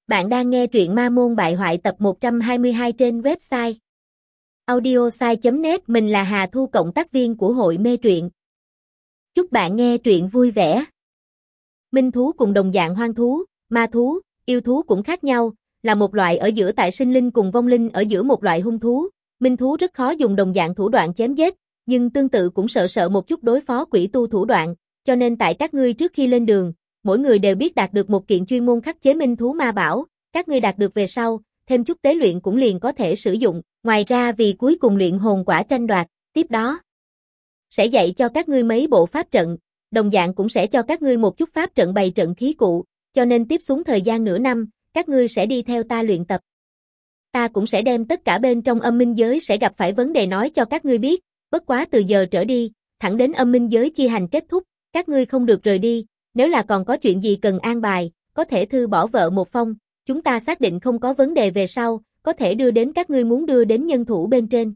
Bạn đang nghe truyện Ma Môn Bại Hoại tập 122 trên website audiosai.net. Mình là Hà Thu, cộng tác viên của hội mê truyện. Chúc bạn nghe truyện vui vẻ. Minh thú cùng đồng dạng hoang thú, ma thú, yêu thú cũng khác nhau, là một loại ở giữa tại sinh linh cùng vong linh ở giữa một loại hung thú. Minh thú rất khó dùng đồng dạng thủ đoạn chém giết, nhưng tương tự cũng sợ một chút đối phó quỷ tu thủ đoạn, cho nên tại các ngươi trước khi lên đường, mỗi người đều biết đạt được một kiện chuyên môn khắc chế minh thú ma bảo, các ngươi đạt được về sau, thêm chút tế luyện cũng liền có thể sử dụng, ngoài ra vì cuối cùng luyện hồn quả tranh đoạt, tiếp đó sẽ dạy cho các ngươi mấy bộ pháp trận, đồng dạng cũng sẽ cho các ngươi một chút pháp trận bày trận khí cụ, cho nên tiếp xuống thời gian nửa năm, các ngươi sẽ đi theo ta luyện tập. Ta cũng sẽ đem tất cả bên trong âm minh giới sẽ gặp phải vấn đề nói cho các ngươi biết, bất quá từ giờ trở đi, thẳng đến âm minh giới chi hành kết thúc, các ngươi không được rời đi, nếu là còn có chuyện gì cần an bài, có thể thư bỏ vợ một phong, chúng ta xác định không có vấn đề về sau, có thể đưa đến các ngươi muốn đưa đến nhân thủ bên trên.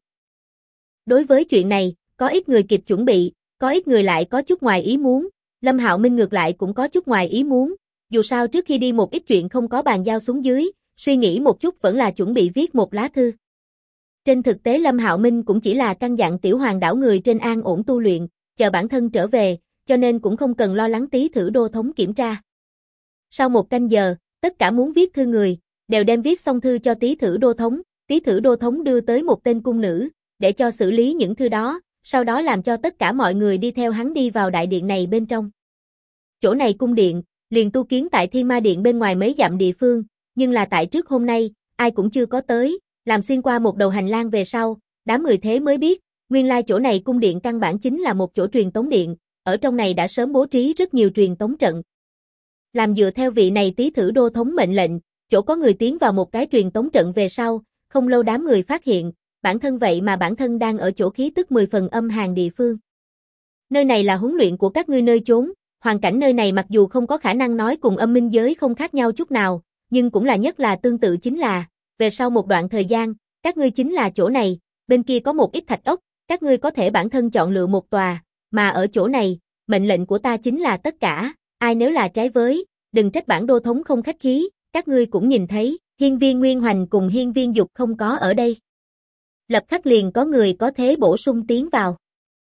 Đối với chuyện này, có ít người kịp chuẩn bị, có ít người lại có chút ngoài ý muốn, Lâm Hạo Minh ngược lại cũng có chút ngoài ý muốn, dù sao trước khi đi một ít chuyện không có bàn giao xuống dưới, suy nghĩ một chút vẫn là chuẩn bị viết một lá thư. Trên thực tế Lâm Hạo Minh cũng chỉ là căn dặn Tiểu Hoàng đảo người trên an ổn tu luyện, chờ bản thân trở về, cho nên cũng không cần lo lắng Tý Thử Đô thống kiểm tra. Sau một canh giờ, tất cả muốn viết thư người, đều đem viết xong thư cho Tý Thử Đô thống, Tý Thử Đô thống đưa tới một tên cung nữ, để cho xử lý những thư đó, sau đó làm cho tất cả mọi người đi theo hắn đi vào đại điện này bên trong. Chỗ này cung điện, liền tu kiến tại Thiên Ma Điện bên ngoài mấy dặm địa phương, nhưng là tại trước hôm nay, ai cũng chưa có tới, làm xuyên qua một đầu hành lang về sau, đám người thế mới biết, nguyên lai chỗ này cung điện căn bản chính là một chỗ truyền tống điện, ở trong này đã sớm bố trí rất nhiều truyền tống trận. Làm dựa theo vị này Tý Thử Đô thống mệnh lệnh, chỗ có người tiến vào một cái truyền tống trận về sau, không lâu đám người phát hiện, bản thân đang ở chỗ khí tức 10 phần âm hàn địa phương. Nơi này là huấn luyện của các ngươi nơi trốn, hoàn cảnh nơi này mặc dù không có khả năng nói cùng âm minh giới không khác nhau chút nào, nhưng cũng là nhất là tương tự chính là, về sau một đoạn thời gian, các ngươi chính là chỗ này, bên kia có một ít thạch ốc, các ngươi có thể bản thân chọn lựa một tòa, mà ở chỗ này, mệnh lệnh của ta chính là tất cả, ai nếu là trái với, đừng trách bản đô thống không khách khí, các ngươi cũng nhìn thấy, Hiên Viên Nguyên Hoành cùng Hiên Viên Dục không có ở đây. Lập khắc liền có người có thế bổ sung tiến vào.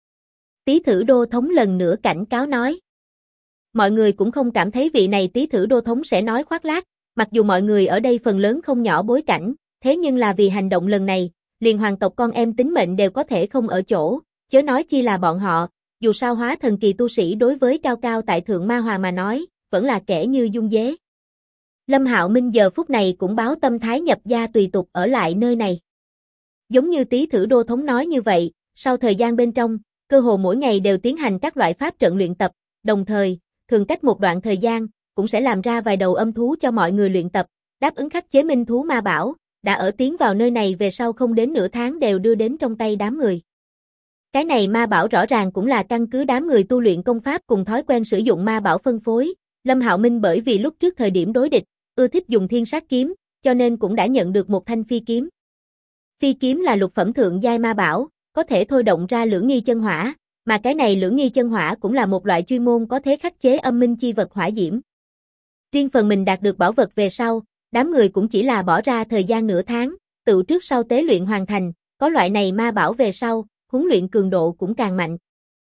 Tý Thử Đô thống lần nữa cảnh cáo nói. Mọi người cũng không cảm thấy vị này Tý Thử Đô thống sẽ nói khoác lác, mặc dù mọi người ở đây phần lớn không nhỏ bối cảnh, thế nhưng là vì hành động lần này, liền hoàng tộc con em tính mệnh đều có thể không ở chỗ, chớ nói chi là bọn họ, dù sao hóa thần kỳ tu sĩ đối với cao cao tại thượng ma hoàng mà nói, vẫn là kẻ như dung dế. Lâm Hạo Minh giờ phút này cũng báo tâm thái nhập gia tùy tục ở lại nơi này. Giống như Tý Thử Đô thống nói như vậy, sau thời gian bên trong, cơ hồ mỗi ngày đều tiến hành các loại pháp trận luyện tập, đồng thời, thường cách một đoạn thời gian, cũng sẽ làm ra vài đầu âm thú cho mọi người luyện tập, đáp ứng khắc chế minh thú ma bảo, đã ở tiến vào nơi này về sau không đến nửa tháng đều đưa đến trong tay đám người. Cái này ma bảo rõ ràng cũng là căn cứ đám người tu luyện công pháp cùng thói quen sử dụng ma bảo phân phối, Lâm Hạo Minh bởi vì lúc trước thời điểm đối địch, ưa thích dùng thiên sát kiếm, cho nên cũng đã nhận được một thanh phi kiếm. Phi kiếm là lục phẩm thượng giai ma bảo, có thể thôi động ra lưỡng nghi chân hỏa, mà cái này lưỡng nghi chân hỏa cũng là một loại chuyên môn có thể khắc chế âm minh chi vật hỏa diễm. Riêng phần mình đạt được bảo vật về sau, đám người cũng chỉ là bỏ ra thời gian nửa tháng, tự trước sau tế luyện hoàn thành, có loại này ma bảo về sau, huấn luyện cường độ cũng càng mạnh.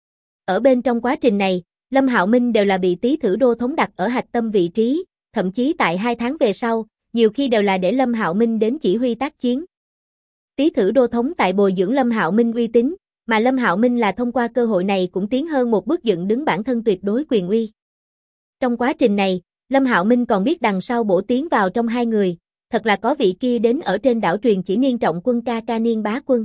Ở bên trong quá trình này, Lâm Hạo Minh đều là bị Tý Thử Đô thống đặt ở hạch tâm vị trí, thậm chí tại 2 tháng về sau, nhiều khi đều là để Lâm Hạo Minh đến chỉ huy tác chiến. Tý Thử Đô thống tại bồi dưỡng Lâm Hạo Minh uy tín, mà Lâm Hạo Minh là thông qua cơ hội này cũng tiến hơn một bước dựng đứng bản thân tuyệt đối quyền uy. Trong quá trình này, Lâm Hạo Minh còn biết đằng sau bổ tiến vào trong 2 người, thật là có vị kia đến ở trên đảo truyền chỉ Niên Trọng Quân ca Niên Bá Quân.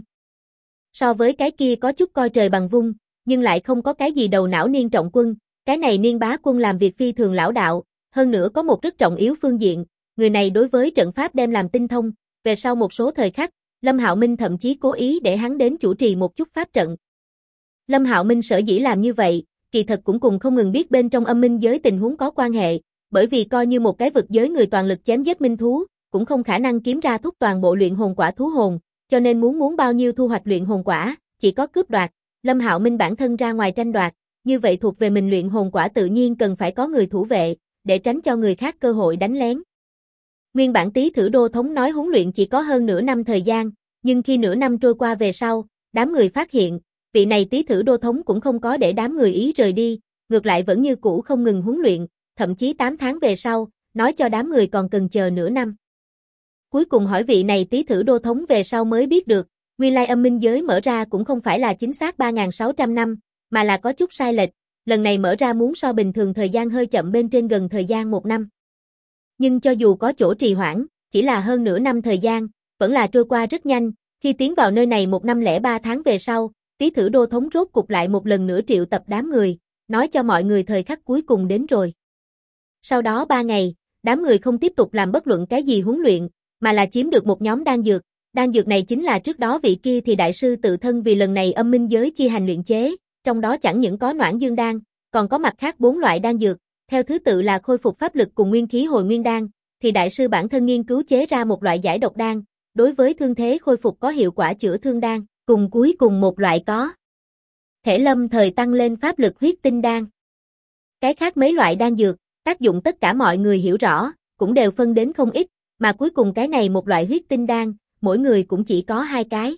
So với cái kia có chút coi trời bằng vung, nhưng lại không có cái gì đầu não Niên Trọng Quân, cái này Niên Bá Quân làm việc phi thường lão đạo, hơn nữa có một rất trọng yếu phương diện, người này đối với trận pháp đem làm tinh thông, về sau một số thời khắc, Lâm Hạo Minh thậm chí cố ý để hắn đến chủ trì một chút pháp trận. Lâm Hạo Minh sở dĩ làm như vậy, kỳ thật cũng cùng không ngừng biết bên trong âm minh giới tình huống có quan hệ, bởi vì coi như một cái vực giới người toàn lực chém giết minh thú, cũng không khả năng kiếm ra thúc toàn bộ luyện hồn quả thú hồn, cho nên muốn bao nhiêu thu hoạch luyện hồn quả, chỉ có cướp đoạt. Lâm Hạo Minh bản thân ra ngoài tranh đoạt, như vậy thuộc về mình luyện hồn quả tự nhiên cần phải có người thủ vệ, để tránh cho người khác cơ hội đánh lén. Nguyên bản Tý Thử Đô thống nói huấn luyện chỉ có hơn nửa năm thời gian, nhưng khi nửa năm trôi qua về sau, đám người phát hiện, vị này Tý Thử Đô thống cũng không có để đám người ý rời đi, ngược lại vẫn như cũ không ngừng huấn luyện, thậm chí 8 tháng về sau, nói cho đám người còn cần chờ nửa năm. Cuối cùng hỏi vị này Tý Thử Đô thống về sau mới biết được, nguyên lai âm minh giới mở ra cũng không phải là chính xác 3.600 năm, mà là có chút sai lệch, lần này mở ra muốn so bình thường thời gian hơi chậm bên trên gần thời gian 1 năm. Nhưng cho dù có chỗ trì hoãn, chỉ là hơn nửa năm thời gian, vẫn là trôi qua rất nhanh, khi tiến vào nơi này 1 năm lẻ 3 tháng về sau, Tý Thử Đô thống rốt cục lại một lần nữa triệu tập đám người, nói cho mọi người thời khắc cuối cùng đến rồi. Sau đó 3 ngày, đám người không tiếp tục làm bất luận cái gì huấn luyện, mà là chiếm được một nhóm đan dược này chính là trước đó vị kia thì đại sư tự thân vì lần này âm minh giới chi hành luyện chế, trong đó chẳng những có Noãn Dương đan, còn có mặt khác 4 loại đan dược, theo thứ tự là khôi phục pháp lực cùng nguyên khí hồi nguyên đan, thì đại sư bản thân nghiên cứu chế ra một loại giải độc đan, đối với thương thế khôi phục có hiệu quả chữa thương đan, cùng cuối cùng một loại có thể lâm thời tăng lên pháp lực huyết tinh đan. Cái khác mấy loại đan dược, tác dụng tất cả mọi người hiểu rõ, cũng đều phân đến không ít, mà cuối cùng cái này một loại huyết tinh đan, mỗi người cũng chỉ có 2 cái.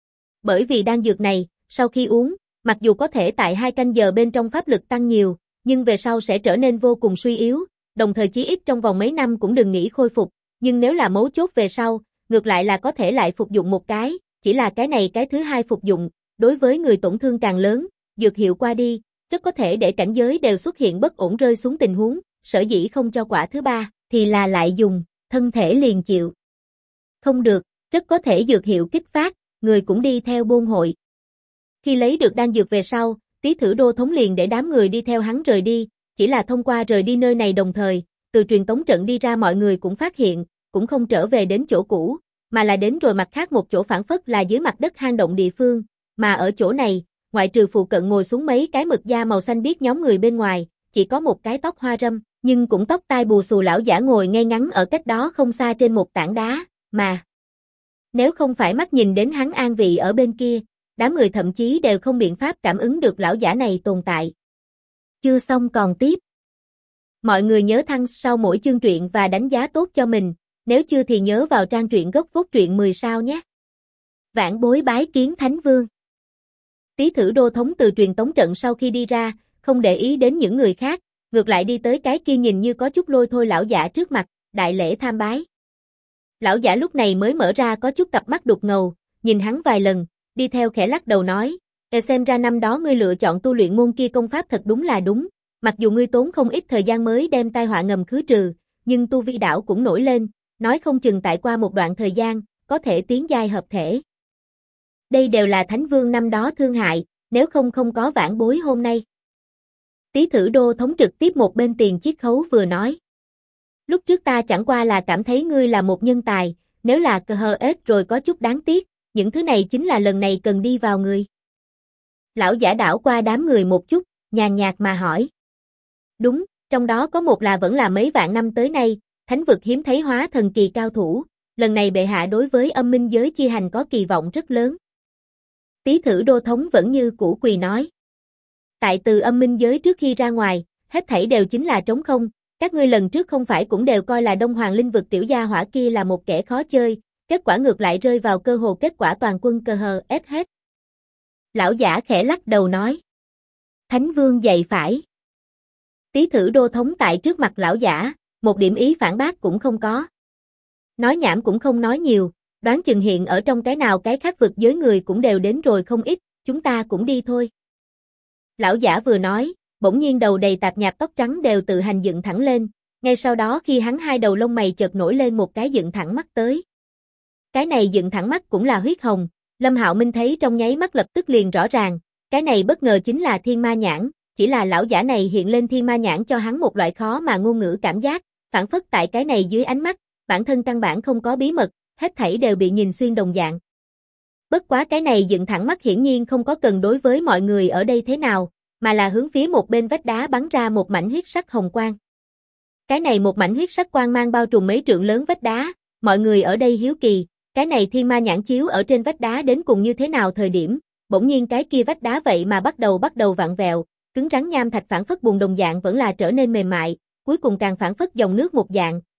Bởi vì đan dược này, sau khi uống, mặc dù có thể tại 2 canh giờ bên trong pháp lực tăng nhiều, nhưng về sau sẽ trở nên vô cùng suy yếu, đồng thời chí ít trong vòng mấy năm cũng đừng nghĩ khôi phục, nhưng nếu là mấu chốt về sau, ngược lại là có thể lại phục dụng một cái, chỉ là cái này cái thứ hai phục dụng, đối với người tổn thương càng lớn, dược hiệu qua đi, rất có thể để cảnh giới đều xuất hiện bất ổn rơi xuống tình huống, sở dĩ không cho quả thứ ba, thì là lại dùng, thân thể liền chịu. Không được, rất có thể dược hiệu kích phát, người cũng đi theo bôn hội. Khi lấy được đan dược về sau, Tý Thử Đô thống liền để đám người đi theo hắn rời đi, chỉ là thông qua rời đi nơi này đồng thời, từ truyền tống trận đi ra mọi người cũng phát hiện, cũng không trở về đến chỗ cũ, mà là đến rồi mặt khác một chỗ phản phất là dưới mặt đất hang động địa phương, mà ở chỗ này, ngoại trừ phụ cận ngồi xuống mấy cái mực da màu xanh biếc nhóm người bên ngoài, chỉ có một cái tóc hoa râm, nhưng cũng tóc tai bù xù lão giả ngồi ngay ngắn ở cách đó không xa trên một tảng đá, mà nếu không phải mắt nhìn đến hắn an vị ở bên kia, đám người thậm chí đều không biện pháp cảm ứng được lão giả này tồn tại. Chưa xong còn tiếp. Mọi người nhớ thăng sau mỗi chương truyện và đánh giá tốt cho mình, nếu chưa thì nhớ vào trang truyện gốc phốt truyện 10 sao nhé. Vãn bối bái kiến Thánh Vương. Tý Thử Đô thống từ truyền tống trận sau khi đi ra, không để ý đến những người khác, ngược lại đi tới cái kia nhìn như có chút lôi thôi lão giả trước mặt, đại lễ tham bái. Lão giả lúc này mới mở ra có chút cặp mắt đục ngầu, nhìn hắn vài lần, đi theo khẽ lắc đầu nói, xem ra năm đó ngươi lựa chọn tu luyện môn kia công pháp thật đúng là đúng, mặc dù ngươi tốn không ít thời gian mới đem tai họa ngầm khứ trừ, nhưng tu vi đảo cũng nổi lên, nói không chừng tại qua một đoạn thời gian, có thể tiến giai hợp thể. Đây đều là Thánh Vương năm đó thương hại, nếu không có vãn bối hôm nay. Tý Thử Đô thống trực tiếp một bên tiền chiết khấu vừa nói. Lúc trước ta chẳng qua là cảm thấy ngươi là một nhân tài, nếu là cờ hờ ết rồi có chút đáng tiếc, những thứ này chính là lần này cần đi vào người. Lão giả đảo qua đám người một chút, nhàn nhạt mà hỏi. Đúng, trong đó có một là vẫn là mấy vạn năm tới nay, thánh vực hiếm thấy hóa thần kỳ cao thủ, lần này bệ hạ đối với âm minh giới chi hành có kỳ vọng rất lớn. Tý Thử Đô thống vẫn như cũ quỳ nói. Tại từ âm minh giới trước khi ra ngoài, hết thảy đều chính là trống không, các ngươi lần trước không phải cũng đều coi là Đông Hoàng linh vực tiểu gia hỏa kia là một kẻ khó chơi, kết quả ngược lại rơi vào cơ hồ kết quả toàn quân cờ hờ ết hết. Lão giả khẽ lắc đầu nói. Thánh Vương dạy phải. Tý Thử Đô thống tại trước mặt lão giả, một điểm ý phản bác cũng không có. Nói nhảm cũng không nói nhiều, đoán chừng hiện ở trong cái nào cái khác vực giới người cũng đều đến rồi không ít, chúng ta cũng đi thôi. Lão giả vừa nói, bỗng nhiên đầu đầy tạp nhạp tóc trắng đều tự hành dựng thẳng lên, ngay sau đó khi hắn hai đầu lông mày chợt nổi lên một cái dựng thẳng mắt tới. Cái này dựng thẳng mắt cũng là huyết hồng, Lâm Hạo Minh thấy trong nháy mắt lập tức liền rõ ràng, cái này bất ngờ chính là thiên ma nhãn, chỉ là lão giả này hiện lên thiên ma nhãn cho hắn một loại khó mà ngôn ngữ cảm giác, phản phất tại cái này dưới ánh mắt, bản thân căn bản không có bí mật, hết thảy đều bị nhìn xuyên đồng dạng. Bất quá cái này dựng thẳng mắt hiển nhiên không có cần đối với mọi người ở đây thế nào, mà là hướng phía một bên vách đá bắn ra một mảnh huyết sắc hồng quang. Cái này một mảnh huyết sắc quang mang bao trùm mấy trượng lớn vách đá, mọi người ở đây hiếu kỳ, cái này thiên ma nhãn chiếu ở trên vách đá đến cùng như thế nào thời điểm, bỗng nhiên cái kia vách đá vậy mà bắt đầu vặn vẹo, cứng rắn nham thạch phản phất bùn đồng dạng vẫn là trở nên mềm mại, cuối cùng càng phản phất dòng nước một dạng,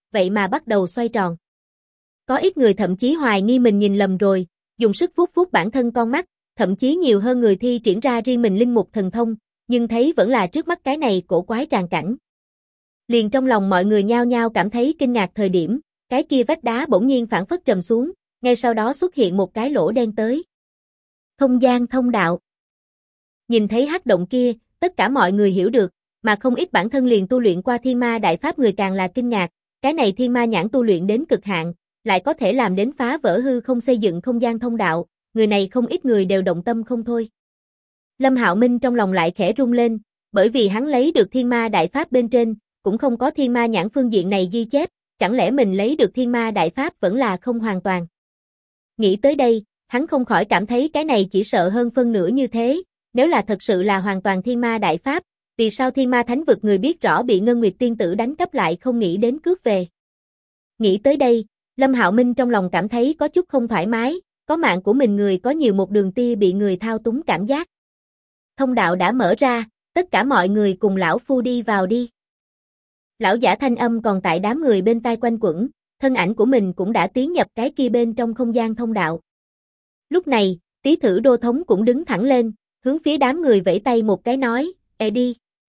vậy mà bắt đầu xoay tròn. Có ít người thậm chí hoài nghi mình nhìn lầm rồi, dùng sức vuốt vuốt bản thân con mắt, thậm chí nhiều hơn người thi triển ra riêng mình linh mục thần thông, nhưng thấy vẫn là trước mắt cái này cổ quái tràn cảnh. Liền trong lòng mọi người nhao nhao cảm thấy kinh ngạc thời điểm, cái kia vách đá bỗng nhiên phảng phất trầm xuống, ngay sau đó xuất hiện một cái lỗ đen tới. Không gian thông đạo. Nhìn thấy hắc động kia, tất cả mọi người hiểu được, mà không ít bản thân liền tu luyện qua thiên ma đại pháp người càng là kinh ngạc, cái này thiên ma nhãn tu luyện đến cực hạn, lại có thể làm đến phá vỡ hư không xây dựng không gian thông đạo, người này không ít người đều động tâm không thôi. Lâm Hạo Minh trong lòng lại khẽ rung lên, bởi vì hắn lấy được thiên ma đại pháp bên trên, cũng không có thiên ma nhãn phương diện này ghi chép, chẳng lẽ mình lấy được thiên ma đại pháp vẫn là không hoàn toàn. Nghĩ tới đây, hắn không khỏi cảm thấy cái này chỉ sợ hơn phân nửa như thế, nếu là thật sự là hoàn toàn thiên ma đại pháp, vì sao thiên ma thánh vực người biết rõ bị Ngân Nguyệt tiên tử đánh cắp lại không nghĩ đến cướp về. Nghĩ tới đây, Lâm Hạo Minh trong lòng cảm thấy có chút không thoải mái, có mạng của mình người có nhiều một đường tia bị người thao túng cảm giác. Thông đạo đã mở ra, tất cả mọi người cùng lão phu đi vào đi. Lão giả thanh âm còn tại đám người bên tai quanh quẩn, thân ảnh của mình cũng đã tiến nhập cái kia bên trong không gian thông đạo. Lúc này, Tý Thử Đô Thống cũng đứng thẳng lên, hướng phía đám người vẫy tay một cái nói, "Ê đi."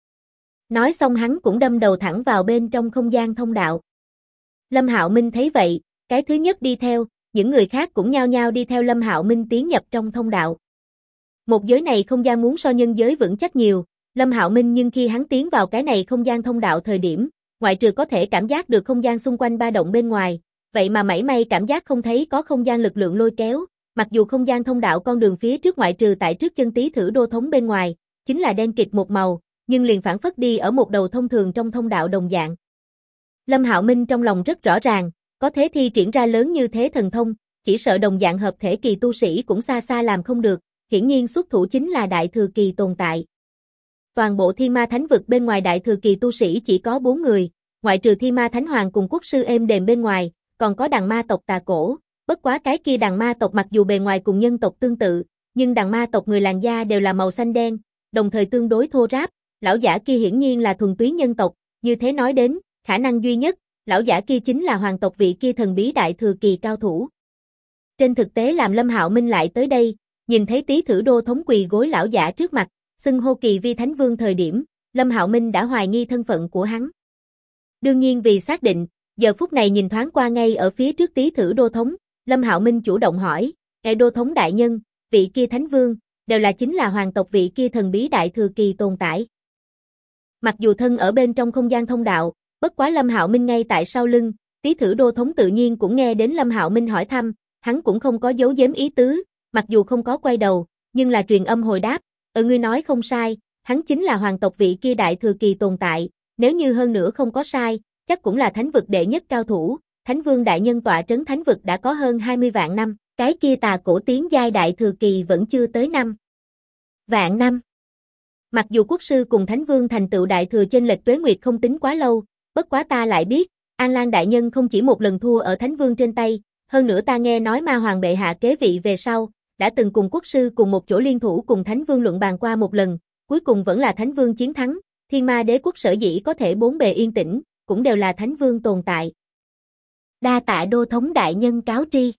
Nói xong hắn cũng đâm đầu thẳng vào bên trong không gian thông đạo. Lâm Hạo Minh thấy vậy, cái thứ nhất đi theo, những người khác cũng nhao nhao đi theo Lâm Hạo Minh tiến nhập trong thông đạo. Một giới này không gian muốn so nhân giới vững chắc nhiều, Lâm Hạo Minh nhưng khi hắn tiến vào cái này không gian thông đạo thời điểm, ngoại trừ có thể cảm giác được không gian xung quanh ba động bên ngoài, vậy mà mảy may cảm giác không thấy có không gian lực lượng lôi kéo, mặc dù không gian thông đạo con đường phía trước ngoại trừ tại trước chân Tý Thử Đô Thống bên ngoài, chính là đen kịt một màu, nhưng liền phảng phất đi ở một đầu thông thường trong thông đạo đồng dạng. Lâm Hạo Minh trong lòng rất rõ ràng, có thế thi triển ra lớn như thế thần thông, chỉ sợ đồng dạng hợp thể kỳ tu sĩ cũng xa xa làm không được, hiển nhiên xuất thủ chính là đại thừa kỳ tồn tại. Toàn bộ Thiên Ma Thánh vực bên ngoài đại thừa kỳ tu sĩ chỉ có 4 người, ngoại trừ Thiên Ma Thánh Hoàng cùng quốc sư êm đềm bên ngoài, còn có đằng ma tộc Tà Cổ, bất quá cái kia đằng ma tộc mặc dù bề ngoài cùng nhân tộc tương tự, nhưng đằng ma tộc người làn da đều là màu xanh đen, đồng thời tương đối thô ráp, lão giả kia hiển nhiên là thuần túy nhân tộc, như thế nói đến, khả năng duy nhất, lão giả kia chính là hoàng tộc vị kia thần bí đại thừa kỳ cao thủ. Trên thực tế làm Lâm Hạo Minh lại tới đây, nhìn thấy Tý Thử Đô Thống quỳ gối lão giả trước mặt, xưng hô kỳ vi thánh vương thời điểm, Lâm Hạo Minh đã hoài nghi thân phận của hắn. Đương nhiên vì xác định, giờ phút này nhìn thoáng qua ngay ở phía trước Tý Thử Đô Thống, Lâm Hạo Minh chủ động hỏi, Đô Thống đại nhân, vị kia thánh vương, đều là chính là hoàng tộc vị kia thần bí đại thừa kỳ tồn tại. Mặc dù thân ở bên trong không gian thông đạo, bất quá Lâm Hạo Minh ngay tại sau lưng, Tý Thử Đô Thống tự nhiên cũng nghe đến Lâm Hạo Minh hỏi thăm, hắn cũng không có giấu giếm ý tứ, mặc dù không có quay đầu, nhưng là truyền âm hồi đáp, ngươi nói không sai, hắn chính là hoàng tộc vị kia đại thừa kỳ tồn tại, nếu như hơn nữa không có sai, chắc cũng là thánh vực đệ nhất cao thủ, thánh vương đại nhân tọa trấn thánh vực đã có hơn 20 vạn năm, cái kia Tà Cổ tiến giai đại thừa kỳ vẫn chưa tới 5 vạn năm. Mặc dù quốc sư cùng thánh vương thành tựu đại thừa chênh lệch tuế nguyệt không tính quá lâu, bất quá ta lại biết, An Lan đại nhân không chỉ một lần thua ở thánh vương trên tay, hơn nữa ta nghe nói ma hoàng bệ hạ kế vị về sau, đã từng cùng quốc sư cùng một chỗ liên thủ cùng thánh vương luận bàn qua một lần, cuối cùng vẫn là thánh vương chiến thắng, Thiên Ma đế quốc sở dĩ có thể bốn bề yên tĩnh, cũng đều là thánh vương tồn tại. Đa tạ Đô Thống đại nhân cáo tri.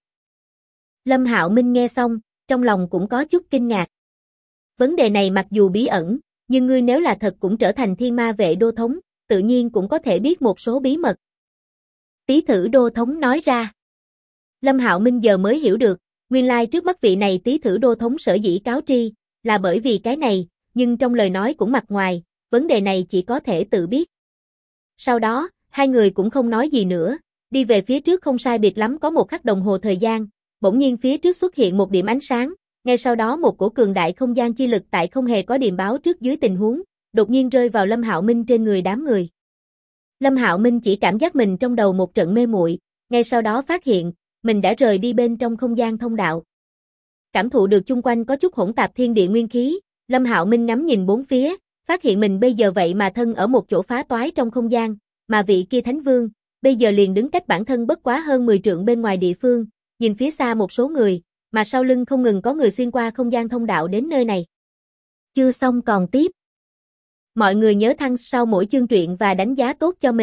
Lâm Hạo Minh nghe xong, trong lòng cũng có chút kinh ngạc. Vấn đề này mặc dù bí ẩn, nhưng ngươi nếu là thật cũng trở thành Thiên Ma vệ Đô Thống, tự nhiên cũng có thể biết một số bí mật. Tý Thử Đô Thống nói ra. Lâm Hạo Minh giờ mới hiểu được, nguyên lai trước mắt vị này Tý Thử Đô Thống sở dĩ cáo tri, là bởi vì cái này, nhưng trong lời nói cũng mặt ngoài, vấn đề này chỉ có thể tự biết. Sau đó, hai người cũng không nói gì nữa, đi về phía trước không sai biệt lắm có một khắc đồng hồ thời gian, bỗng nhiên phía trước xuất hiện một điểm ánh sáng, ngay sau đó một cổ cường đại không gian chi lực tại không hề có điềm báo trước dưới tình huống, đột nhiên rơi vào Lâm Hạo Minh trên người đám người. Lâm Hạo Minh chỉ cảm giác mình trong đầu một trận mê muội, ngay sau đó phát hiện, mình đã rời đi bên trong không gian thông đạo. Cảm thụ được chung quanh có chút hỗn tạp thiên địa nguyên khí, Lâm Hạo Minh ngắm nhìn bốn phía, phát hiện mình bây giờ vậy mà thân ở một chỗ phá toái trong không gian, mà vị kia thánh vương, bây giờ liền đứng cách bản thân bất quá hơn 10 trượng bên ngoài địa phương, nhìn phía xa một số người, mà sau lưng không ngừng có người xuyên qua không gian thông đạo đến nơi này. Chưa xong còn tiếp. Mọi người nhớ thăng sau mỗi chương truyện và đánh giá tốt cho mình,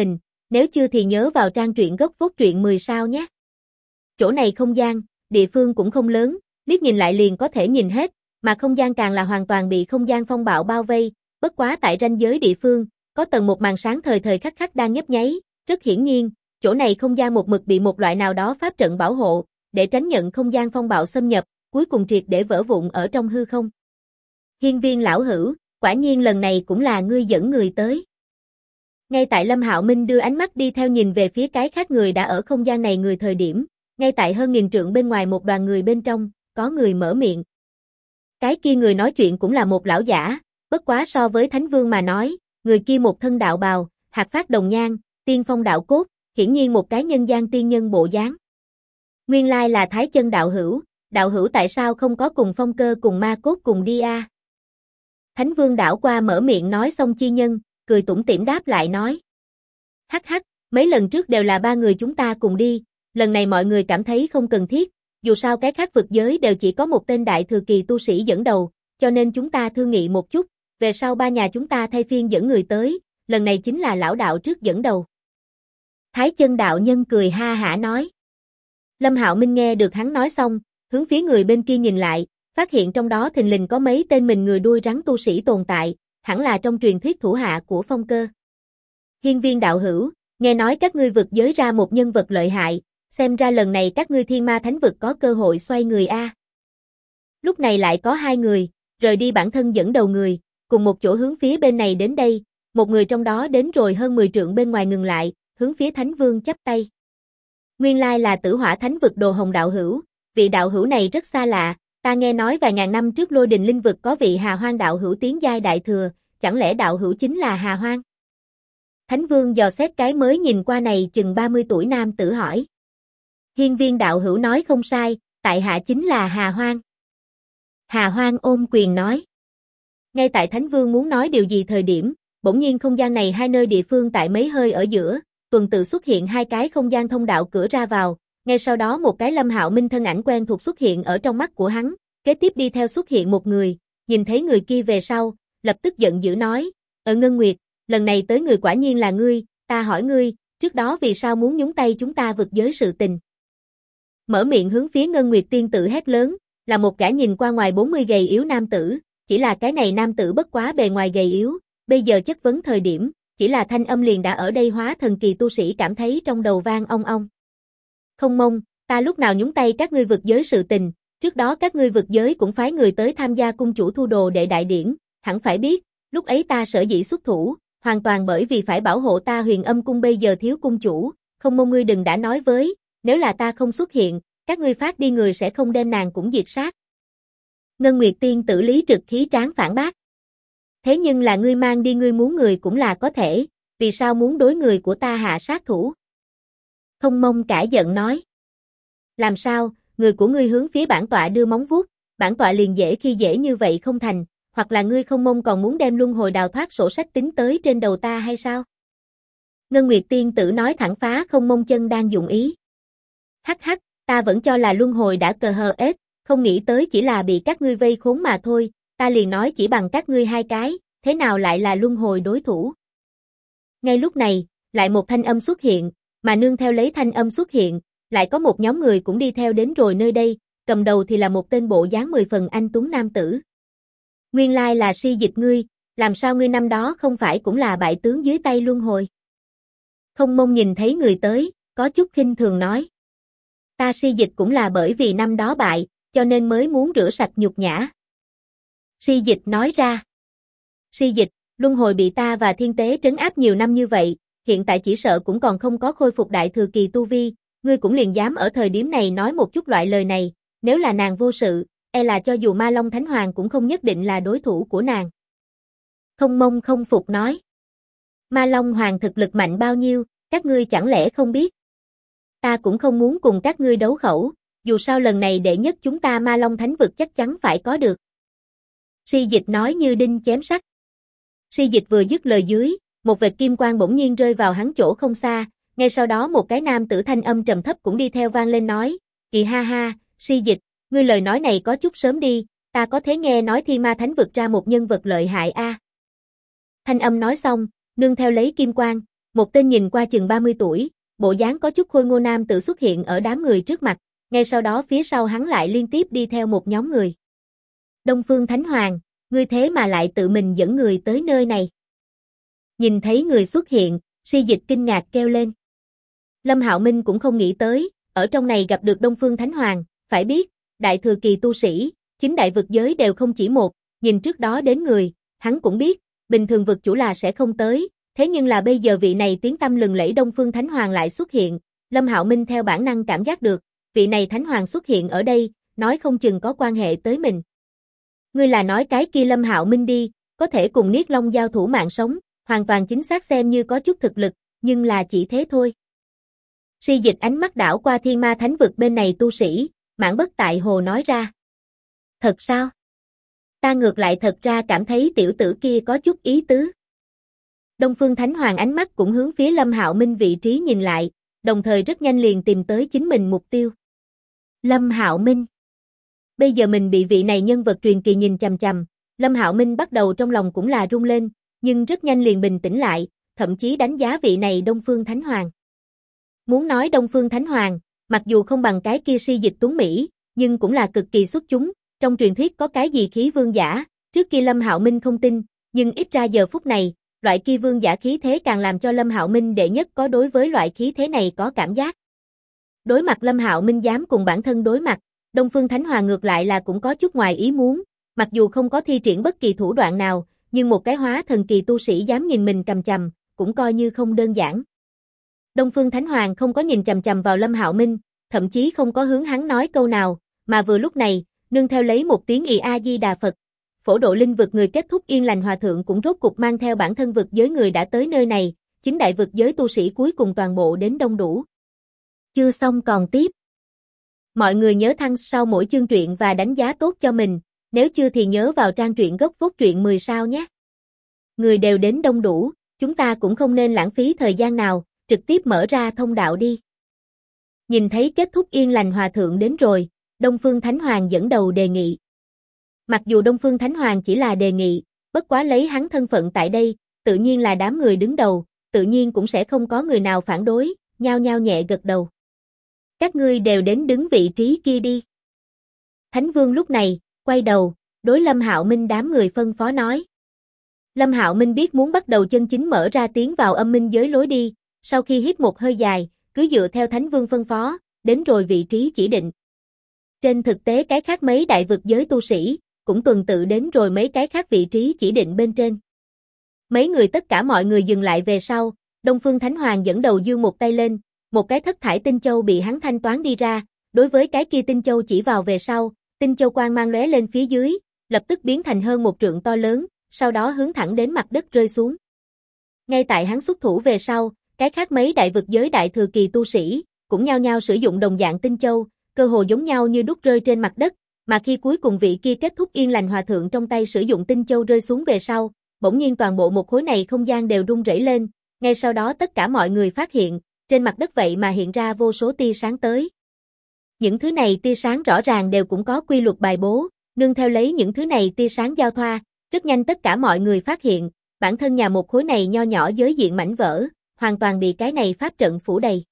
nếu chưa thì nhớ vào trang truyện gốc phốt truyện 10 sao nhé. Chỗ này không gian, địa phương cũng không lớn, liếc nhìn lại liền có thể nhìn hết, mà không gian càng là hoàn toàn bị không gian phong bạo bao vây, bất quá tại ranh giới địa phương, có tầng một màn sáng thời thời khắc khắc đang nhấp nháy, rất hiển nhiên, chỗ này không gian một mực bị một loại nào đó pháp trận bảo hộ, để tránh nhận không gian phong bạo xâm nhập, cuối cùng triệt để vỡ vụn ở trong hư không. Hiên Viên lão hữu, quả nhiên lần này cũng là ngươi dẫn người tới. Ngay tại Lâm Hạo Minh đưa ánh mắt đi theo nhìn về phía cái khác người đã ở không gian này người thời điểm, ngay tại hơn nghìn trượng bên ngoài một đoàn người bên trong, có người mở miệng. Cái kia người nói chuyện cũng là một lão giả, bất quá so với Thánh Vương mà nói, người kia một thân đạo bào, hạt phát đồng nhan, tiên phong đạo cốt, hiển nhiên một cái nhân gian tiên nhân bộ dáng. Nguyên lai là Thái Chân đạo hữu tại sao không có cùng Phong Cơ cùng Ma Cốt cùng đi a? Thánh Vương đảo qua mở miệng nói xong chi nhân, cười tủm tỉm đáp lại nói. Hắc hắc, mấy lần trước đều là ba người chúng ta cùng đi, lần này mọi người cảm thấy không cần thiết, dù sao cái khác vực giới đều chỉ có một tên đại thừa kỳ tu sĩ dẫn đầu, cho nên chúng ta thương nghị một chút, về sau ba nhà chúng ta thay phiên dẫn người tới, lần này chính là lão đạo trước dẫn đầu. Thái Chân đạo nhân cười ha hả nói. Lâm Hạo Minh nghe được hắn nói xong, hướng phía người bên kia nhìn lại, phát hiện trong đó thình lình có mấy tên mình người đuôi rắn tu sĩ tồn tại, hẳn là trong truyền thuyết thủ hạ của Phong Cơ. Hiên Viên đạo hữu, nghe nói các ngươi vực giới ra một nhân vật lợi hại, xem ra lần này các ngươi Thiên Ma Thánh vực có cơ hội xoay người a. Lúc này lại có hai người, rời đi bản thân dẫn đầu người, cùng một chỗ hướng phía bên này đến đây, một người trong đó đến rồi hơn 10 trượng bên ngoài ngừng lại, hướng phía Thánh Vương chắp tay. Nguyên lai là Tử Hỏa Thánh vực Đồ Hồng đạo hữu, vị đạo hữu này rất xa lạ, ta nghe nói vài ngàn năm trước Lôi Đình Linh vực có vị Hà Hoang đạo hữu tiến giai đại thừa, chẳng lẽ đạo hữu chính là Hà Hoang? Thánh Vương dò xét cái mới nhìn qua này chừng 30 tuổi nam tử hỏi. Hiên Viên đạo hữu nói không sai, tại hạ chính là Hà Hoang. Hà Hoang ôm quyền nói. Ngay tại Thánh Vương muốn nói điều gì thời điểm, bỗng nhiên không gian này hai nơi địa phương tại mấy hơi ở giữa, tuần tự xuất hiện hai cái không gian thông đạo cửa ra vào, ngay sau đó một cái Lâm Hạo Minh thân ảnh quen thuộc xuất hiện ở trong mắt của hắn, kế tiếp đi theo xuất hiện một người, nhìn thấy người kia về sau, lập tức giận dữ nói, Ngân Nguyệt, lần này tới người quả nhiên là ngươi, ta hỏi ngươi, trước đó vì sao muốn nhúng tay chúng ta vực giới sự tình. Mở miệng hướng phía Ngân Nguyệt tiên tử hét lớn, là một gã nhìn qua ngoài 40 gầy yếu nam tử, chỉ là cái này nam tử bất quá bề ngoài gầy yếu, bây giờ chất vấn thời điểm, chỉ là thanh âm liền đã ở đây hóa thần kỳ tu sĩ cảm thấy trong đầu vang ong ong. Không mong, ta lúc nào nhúng tay các ngươi vực giới sự tình, trước đó các ngươi vực giới cũng phái người tới tham gia cung chủ thu đồ đệ đại điển, hẳn phải biết, lúc ấy ta sở dĩ xuất thủ, hoàn toàn bởi vì phải bảo hộ ta Huyền Âm cung bây giờ thiếu cung chủ, không mong ngươi đừng đã nói với, nếu là ta không xuất hiện, các ngươi phát đi người sẽ không đem nàng cũng diệt sát. Ngân Nguyệt tiên tử lý trực khí tráng phản bác. Thế nhưng là ngươi mang đi ngươi muốn người cũng là có thể, vì sao muốn đối người của ta hạ sát thủ? Không mong cả giận nói. Làm sao, người của ngươi hướng phía bản tọa đưa móng vuốt, bản tọa liền dễ khi dễ như vậy không thành, hoặc là ngươi không mong còn muốn đem luân hồi đào thoát sổ sách tính tới trên đầu ta hay sao? Ngân Nguyệt tiên tử nói thẳng phá không mong chân đang dụng ý. Hắc hắc, ta vẫn cho là luân hồi đã cờ hờ ết, không nghĩ tới chỉ là bị các ngươi vây khốn mà thôi, ta liền nói chỉ bằng các ngươi hai cái, thế nào lại là luân hồi đối thủ? Ngay lúc này, lại một thanh âm xuất hiện, mà nương theo lấy thanh âm xuất hiện, lại có một nhóm người cũng đi theo đến rồi nơi đây, cầm đầu thì là một tên bộ dáng 10 phần anh tuấn nam tử. Nguyên lai là Si Dịch ngươi, làm sao ngươi năm đó không phải cũng là bại tướng dưới tay luân hồi? Không mong nhìn thấy người tới, có chút khinh thường nói. Ta Si Dịch cũng là bởi vì năm đó bại, cho nên mới muốn rửa sạch nhục nhã. Si Dịch nói ra. Si Dịch, luân hồi bị ta và thiên tế trấn áp nhiều năm như vậy, hiện tại chỉ sợ cũng còn không có khôi phục đại thừa kỳ tu vi, ngươi cũng liền dám ở thời điểm này nói một chút loại lời này, nếu là nàng vô sự, e là cho dù Ma Long Thánh Hoàng cũng không nhất định là đối thủ của nàng. Không mong không phục nói. Ma Long Hoàng thực lực mạnh bao nhiêu, các ngươi chẳng lẽ không biết? Ta cũng không muốn cùng các ngươi đấu khẩu, dù sao lần này đệ nhất chúng ta Ma Long Thánh vực chắc chắn phải có được. Si Dịch nói như đinh chém sắt. Si Dịch vừa dứt lời dưới, một vệt kim quang bỗng nhiên rơi vào hắn chỗ không xa, ngay sau đó một cái nam tử thanh âm trầm thấp cũng đi theo vang lên nói, kỳ ha ha, Si Dịch, ngươi lời nói này có chút sớm đi, ta có thể nghe nói Thiên Ma Thánh vực ra một nhân vật lợi hại a. Thanh âm nói xong, nương theo lấy kim quang, Một tên nhìn qua chừng 30 tuổi, bộ dáng có chút khôi ngô nam tự xuất hiện ở đám người trước mặt, ngay sau đó phía sau hắn lại liên tiếp đi theo một nhóm người. Đông Phương Thánh Hoàng, ngươi thế mà lại tự mình dẫn người tới nơi này. Nhìn thấy người xuất hiện, Si Dịch kinh ngạc kêu lên. Lâm Hạo Minh cũng không nghĩ tới, ở trong này gặp được Đông Phương Thánh Hoàng, phải biết, đại thừa kỳ tu sĩ, chính đại vực giới đều không chỉ một, nhìn trước đó đến người, hắn cũng biết, bình thường vực chủ là sẽ không tới, thế nhưng là bây giờ vị này tiếng tăm lừng lẫy Đông Phương Thánh Hoàng lại xuất hiện, Lâm Hạo Minh theo bản năng cảm giác được, vị này Thánh Hoàng xuất hiện ở đây, nói không chừng có quan hệ tới mình. Ngươi là nói cái kia Lâm Hạo Minh đi, có thể cùng Niết Long giao thủ mạng sống, hoàn toàn chính xác xem như có chút thực lực, nhưng là chỉ thế thôi. Si Dịch ánh mắt đảo qua Thiên Ma Thánh vực bên này tu sĩ, mãn bất tại hồ nói ra. Thật sao? Ta ngược lại thật ra cảm thấy tiểu tử kia có chút ý tứ. Đông Phương Thánh Hoàng ánh mắt cũng hướng phía Lâm Hạo Minh vị trí nhìn lại, đồng thời rất nhanh liền tìm tới chính mình mục tiêu. Lâm Hạo Minh. Bây giờ mình bị vị này nhân vật truyền kỳ nhìn chằm chằm, Lâm Hạo Minh bắt đầu trong lòng cũng là rung lên, nhưng rất nhanh liền bình tĩnh lại, thậm chí đánh giá vị này Đông Phương Thánh Hoàng. Muốn nói Đông Phương Thánh Hoàng, mặc dù không bằng cái kia Si Dịch tuấn Mỹ, nhưng cũng là cực kỳ xuất chúng, trong truyền thuyết có cái gì khí vương giả, trước kia Lâm Hạo Minh không tin, nhưng ít ra giờ phút này, loại kia vương giả khí thế càng làm cho Lâm Hạo Minh đệ nhất có đối với loại khí thế này có cảm giác. Đối mặt Lâm Hạo Minh dám cùng bản thân đối mặt, Đông Phương Thánh Hoàng ngược lại là cũng có chút ngoài ý muốn, mặc dù không có thi triển bất kỳ thủ đoạn nào, nhưng một cái hóa thần kỳ tu sĩ dám nhìn mình cầm chằm, cũng coi như không đơn giản. Đông Phương Thánh Hoàng không có nhìn chằm chằm vào Lâm Hạo Minh, thậm chí không có hướng hắn nói câu nào, mà vừa lúc này, nương theo lấy một tiếng ì A Di Đà Phật, phổ độ linh vực người kết thúc Yên Lành Hòa Thượng cũng rốt cục mang theo bản thân vực giới người đã tới nơi này, chính đại vực giới tu sĩ cuối cùng toàn bộ đến đông đủ. Chưa xong còn tiếp. Mọi người nhớ thăng sau mỗi chương truyện và đánh giá tốt cho mình, nếu chưa thì nhớ vào trang truyện gốc Vốt Truyện 10 sao nhé. Người đều đến đông đủ, chúng ta cũng không nên lãng phí thời gian nào, trực tiếp mở ra thông đạo đi. Nhìn thấy kết thúc Yên Lành Hòa Thượng đến rồi, Đông Phương Thánh Hoàng dẫn đầu đề nghị. Mặc dù Đông Phương Thánh Hoàng chỉ là đề nghị, bất quá lấy hắn thân phận tại đây, tự nhiên là đám người đứng đầu, tự nhiên cũng sẽ không có người nào phản đối, nhao nhao nhẹ gật đầu. Các ngươi đều đến đứng vị trí kia đi. Thánh Vương lúc này, quay đầu, đối Lâm Hạo Minh đám người phân phó nói. Lâm Hạo Minh biết muốn bắt đầu chân chính mở ra tiến vào âm minh giới lối đi, sau khi hít một hơi dài, cứ dựa theo Thánh Vương phân phó, đến rồi vị trí chỉ định. Trên thực tế cái khác mấy đại vực giới tu sĩ, cũng tuần tự đến rồi mấy cái khác vị trí chỉ định bên trên. Mấy người tất cả mọi người dừng lại về sau, Đông Phương Thánh Hoàng dẫn đầu giương một tay lên, một cái thất thải tinh châu bị hắn thanh toán đi ra, đối với cái kia tinh châu chỉ vào về sau, tinh châu quang mang lóe lên phía dưới, lập tức biến thành hơn một trượng to lớn, sau đó hướng thẳng đến mặt đất rơi xuống. Ngay tại hắn xuất thủ về sau, cái khác mấy đại vực giới đại thừa kỳ tu sĩ, cũng nhao nhao sử dụng đồng dạng tinh châu, cơ hồ giống nhau như đúc rơi trên mặt đất, mà khi cuối cùng vị kia kết thúc Yên Lành Hòa Thượng trong tay sử dụng tinh châu rơi xuống về sau, bỗng nhiên toàn bộ một khối này không gian đều rung rẩy lên, ngay sau đó tất cả mọi người phát hiện, trên mặt đất vậy mà hiện ra vô số tia sáng tới. Những thứ này tia sáng rõ ràng đều cũng có quy luật bài bố, nương theo lấy những thứ này tia sáng giao thoa, rất nhanh tất cả mọi người phát hiện, bản thân nhà một khối này nho nhỏ giới diện mảnh vỡ, hoàn toàn bị cái này pháp trận phủ đầy.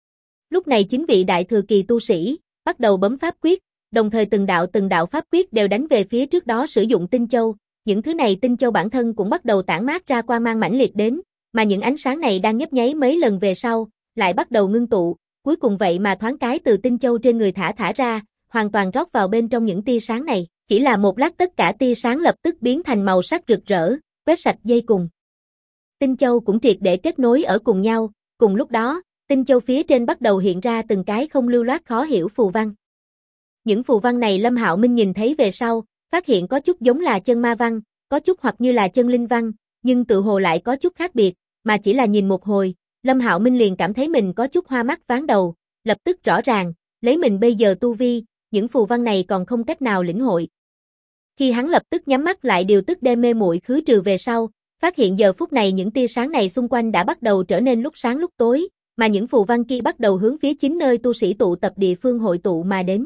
Lúc này chính vị đại thừa kỳ tu sĩ, bắt đầu bấm pháp quyết, đồng thời từng đạo pháp quyết đều đánh về phía trước đó sử dụng tinh châu, những thứ này tinh châu bản thân cũng bắt đầu tản mát ra quang mang mãnh liệt đến, mà những ánh sáng này đang nhấp nháy mấy lần về sau, lại bắt đầu ngưng tụ, cuối cùng vậy mà thoáng cái từ tinh châu trên người thả ra, hoàn toàn rót vào bên trong những tia sáng này, chỉ là một lát tất cả tia sáng lập tức biến thành màu sắc rực rỡ, quét sạch dây cùng. Tinh châu cũng triệt để kết nối ở cùng nhau, cùng lúc đó, tinh châu phía trên bắt đầu hiện ra từng cái không lưu loát khó hiểu phù văn. Những phù văn này Lâm Hạo Minh nhìn thấy về sau, phát hiện có chút giống là chân ma văn, có chút hoặc như là chân linh văn, nhưng tự hồ lại có chút khác biệt, mà chỉ là nhìn một hồi, Lâm Hạo Minh liền cảm thấy mình có chút hoa mắt váng đầu, lập tức rõ ràng, lấy mình bây giờ tu vi, những phù văn này còn không cách nào lĩnh hội. Khi hắn lập tức nhắm mắt lại điều tức đêm mê muội khứ trừ về sau, phát hiện giờ phút này những tia sáng này xung quanh đã bắt đầu trở nên lúc sáng lúc tối, mà những phù văn kia bắt đầu hướng phía chính nơi tu sĩ tụ tập địa phương hội tụ mà đến.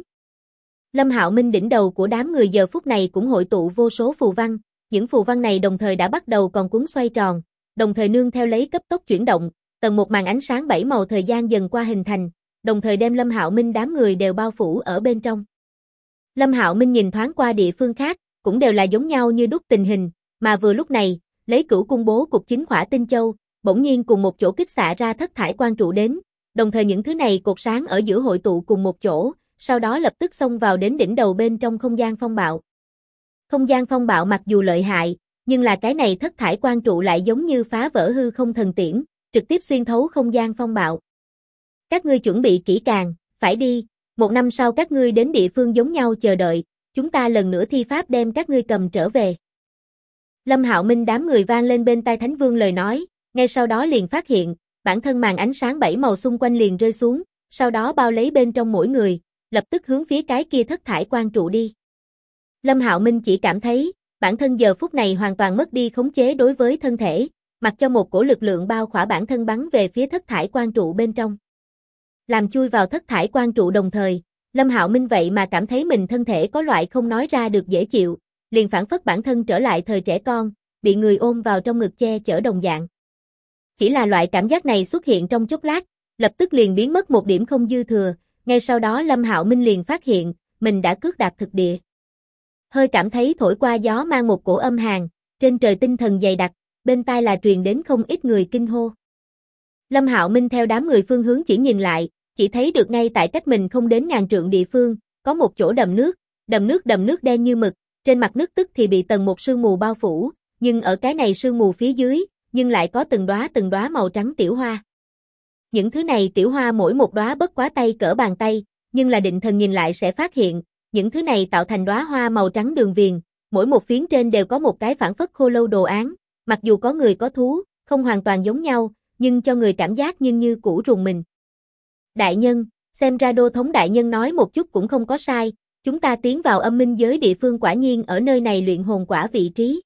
Lâm Hạo Minh đỉnh đầu của đám người giờ phút này cũng hội tụ vô số phù văn, những phù văn này đồng thời đã bắt đầu còn cuốn xoay tròn, đồng thời nương theo lấy cấp tốc chuyển động, tầng một màn ánh sáng 7 màu thời gian dần qua hình thành, đồng thời đem Lâm Hạo Minh đám người đều bao phủ ở bên trong. Lâm Hạo Minh nhìn thoáng qua địa phương khác, cũng đều là giống nhau như đúc tình hình, mà vừa lúc này, lấy Cửu Cung bố cục chính Khỏa Tinh Châu, bỗng nhiên cùng một chỗ kích xạ ra thất thải quang trụ đến, đồng thời những thứ này cột sáng ở giữa hội tụ cùng một chỗ, sau đó lập tức xông vào đến đỉnh đầu bên trong không gian phong bạo. Không gian phong bạo mặc dù lợi hại, nhưng là cái này thất thải quang trụ lại giống như phá vỡ hư không thần tiễn, trực tiếp xuyên thấu không gian phong bạo. Các ngươi chuẩn bị kỹ càng, phải đi, 1 năm sau các ngươi đến địa phương giống nhau chờ đợi, chúng ta lần nữa thi pháp đem các ngươi cầm trở về. Lâm Hạo Minh đám người vang lên bên tai Thánh Vương lời nói, ngay sau đó liền phát hiện, bản thân màn ánh sáng 7 màu xung quanh liền rơi xuống, sau đó bao lấy bên trong mỗi người, lập tức hướng phía cái kia thất thải quang trụ đi. Lâm Hạo Minh chỉ cảm thấy, bản thân giờ phút này hoàn toàn mất đi khống chế đối với thân thể, mặc cho một cổ lực lượng bao khỏa bản thân bắn về phía thất thải quang trụ bên trong. Làm chui vào thất thải quang trụ đồng thời, Lâm Hạo Minh vậy mà cảm thấy mình thân thể có loại không nói ra được dễ chịu, liền phản phất bản thân trở lại thời trẻ con, bị người ôm vào trong ngực che chở đồng dạng. Chỉ là loại cảm giác này xuất hiện trong chốc lát, lập tức liền biến mất một điểm không dư thừa, ngay sau đó Lâm Hạo Minh liền phát hiện, mình đã cước đạp thực địa. Hơi cảm thấy thổi qua gió mang một cổ âm hàn, trên trời tinh thần dày đặc, bên tai là truyền đến không ít người kinh hô. Lâm Hạo Minh theo đám người phương hướng chỉ nhìn lại, chỉ thấy được ngay tại cách mình không đến ngàn trượng địa phương, có một chỗ đầm nước đen như mực, trên mặt nước tức thì bị tầng một sương mù bao phủ, nhưng ở cái này sương mù phía dưới, nhưng lại có từng đóa màu trắng tiểu hoa. Những thứ này tiểu hoa mỗi một đóa bất quá tay cỡ bàn tay, nhưng là định thần nhìn lại sẽ phát hiện, những thứ này tạo thành đóa hoa màu trắng đường viền, mỗi một phiến trên đều có một cái phản phất khô lâu đồ án, mặc dù có người có thú, không hoàn toàn giống nhau, nhưng cho người cảm giác như cũ rùng mình. Đại nhân, xem ra Đô thống đại nhân nói một chút cũng không có sai, chúng ta tiến vào âm minh giới địa phương quả nhiên ở nơi này luyện hồn quả vị trí.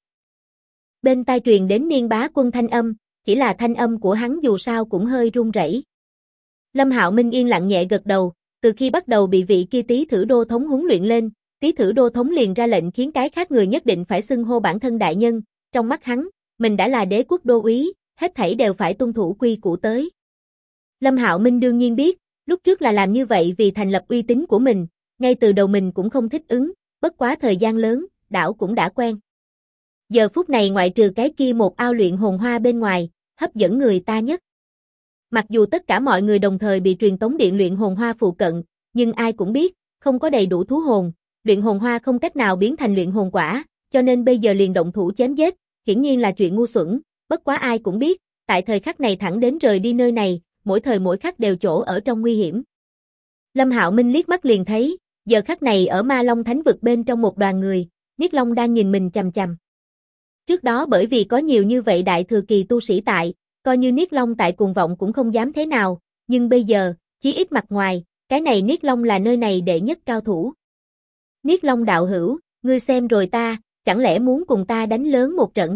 Bên tai truyền đến Niên Bá Quân thanh âm, chỉ là thanh âm của hắn dù sao cũng hơi run rẩy. Lâm Hạo Minh yên lặng nhẹ gật đầu, từ khi bắt đầu bị vị kia Tý Thử Đô thống huấn luyện lên, Tý Thử Đô thống liền ra lệnh khiến cái khác người nhất định phải xưng hô bản thân đại nhân, trong mắt hắn, mình đã là đế quốc đô úy, hết thảy đều phải tuân thủ quy củ tới. Lâm Hạo Minh đương nhiên biết, lúc trước là làm như vậy vì thành lập uy tín của mình, ngay từ đầu mình cũng không thích ứng, bất quá thời gian lớn, đảo cũng đã quen. Giờ phút này ngoại trừ cái kia một ao luyện hồn hoa bên ngoài, hấp dẫn người ta nhất. Mặc dù tất cả mọi người đồng thời bị truyền tống điện luyện hồn hoa phụ cận, nhưng ai cũng biết, không có đầy đủ thú hồn, luyện hồn hoa không cách nào biến thành luyện hồn quả, cho nên bây giờ liền động thủ chém giết, hiển nhiên là chuyện ngu xuẩn, bất quá ai cũng biết, tại thời khắc này thẳng đến rời đi nơi này, mỗi thời mỗi khắc đều chỗ ở trong nguy hiểm. Lâm Hạo Minh liếc mắt liền thấy, giờ khắc này ở Ma Long Thánh vực bên trong một đoàn người, Niết Long đang nhìn mình chằm chằm. Trước đó bởi vì có nhiều như vậy đại thừa kỳ tu sĩ tại, coi như Niết Long tại cuồng vọng cũng không dám thế nào, nhưng bây giờ, chí ít mặt ngoài, cái này Niết Long là nơi này đệ nhất cao thủ. Niết Long đạo hữu, ngươi xem rồi ta, chẳng lẽ muốn cùng ta đánh lớn một trận?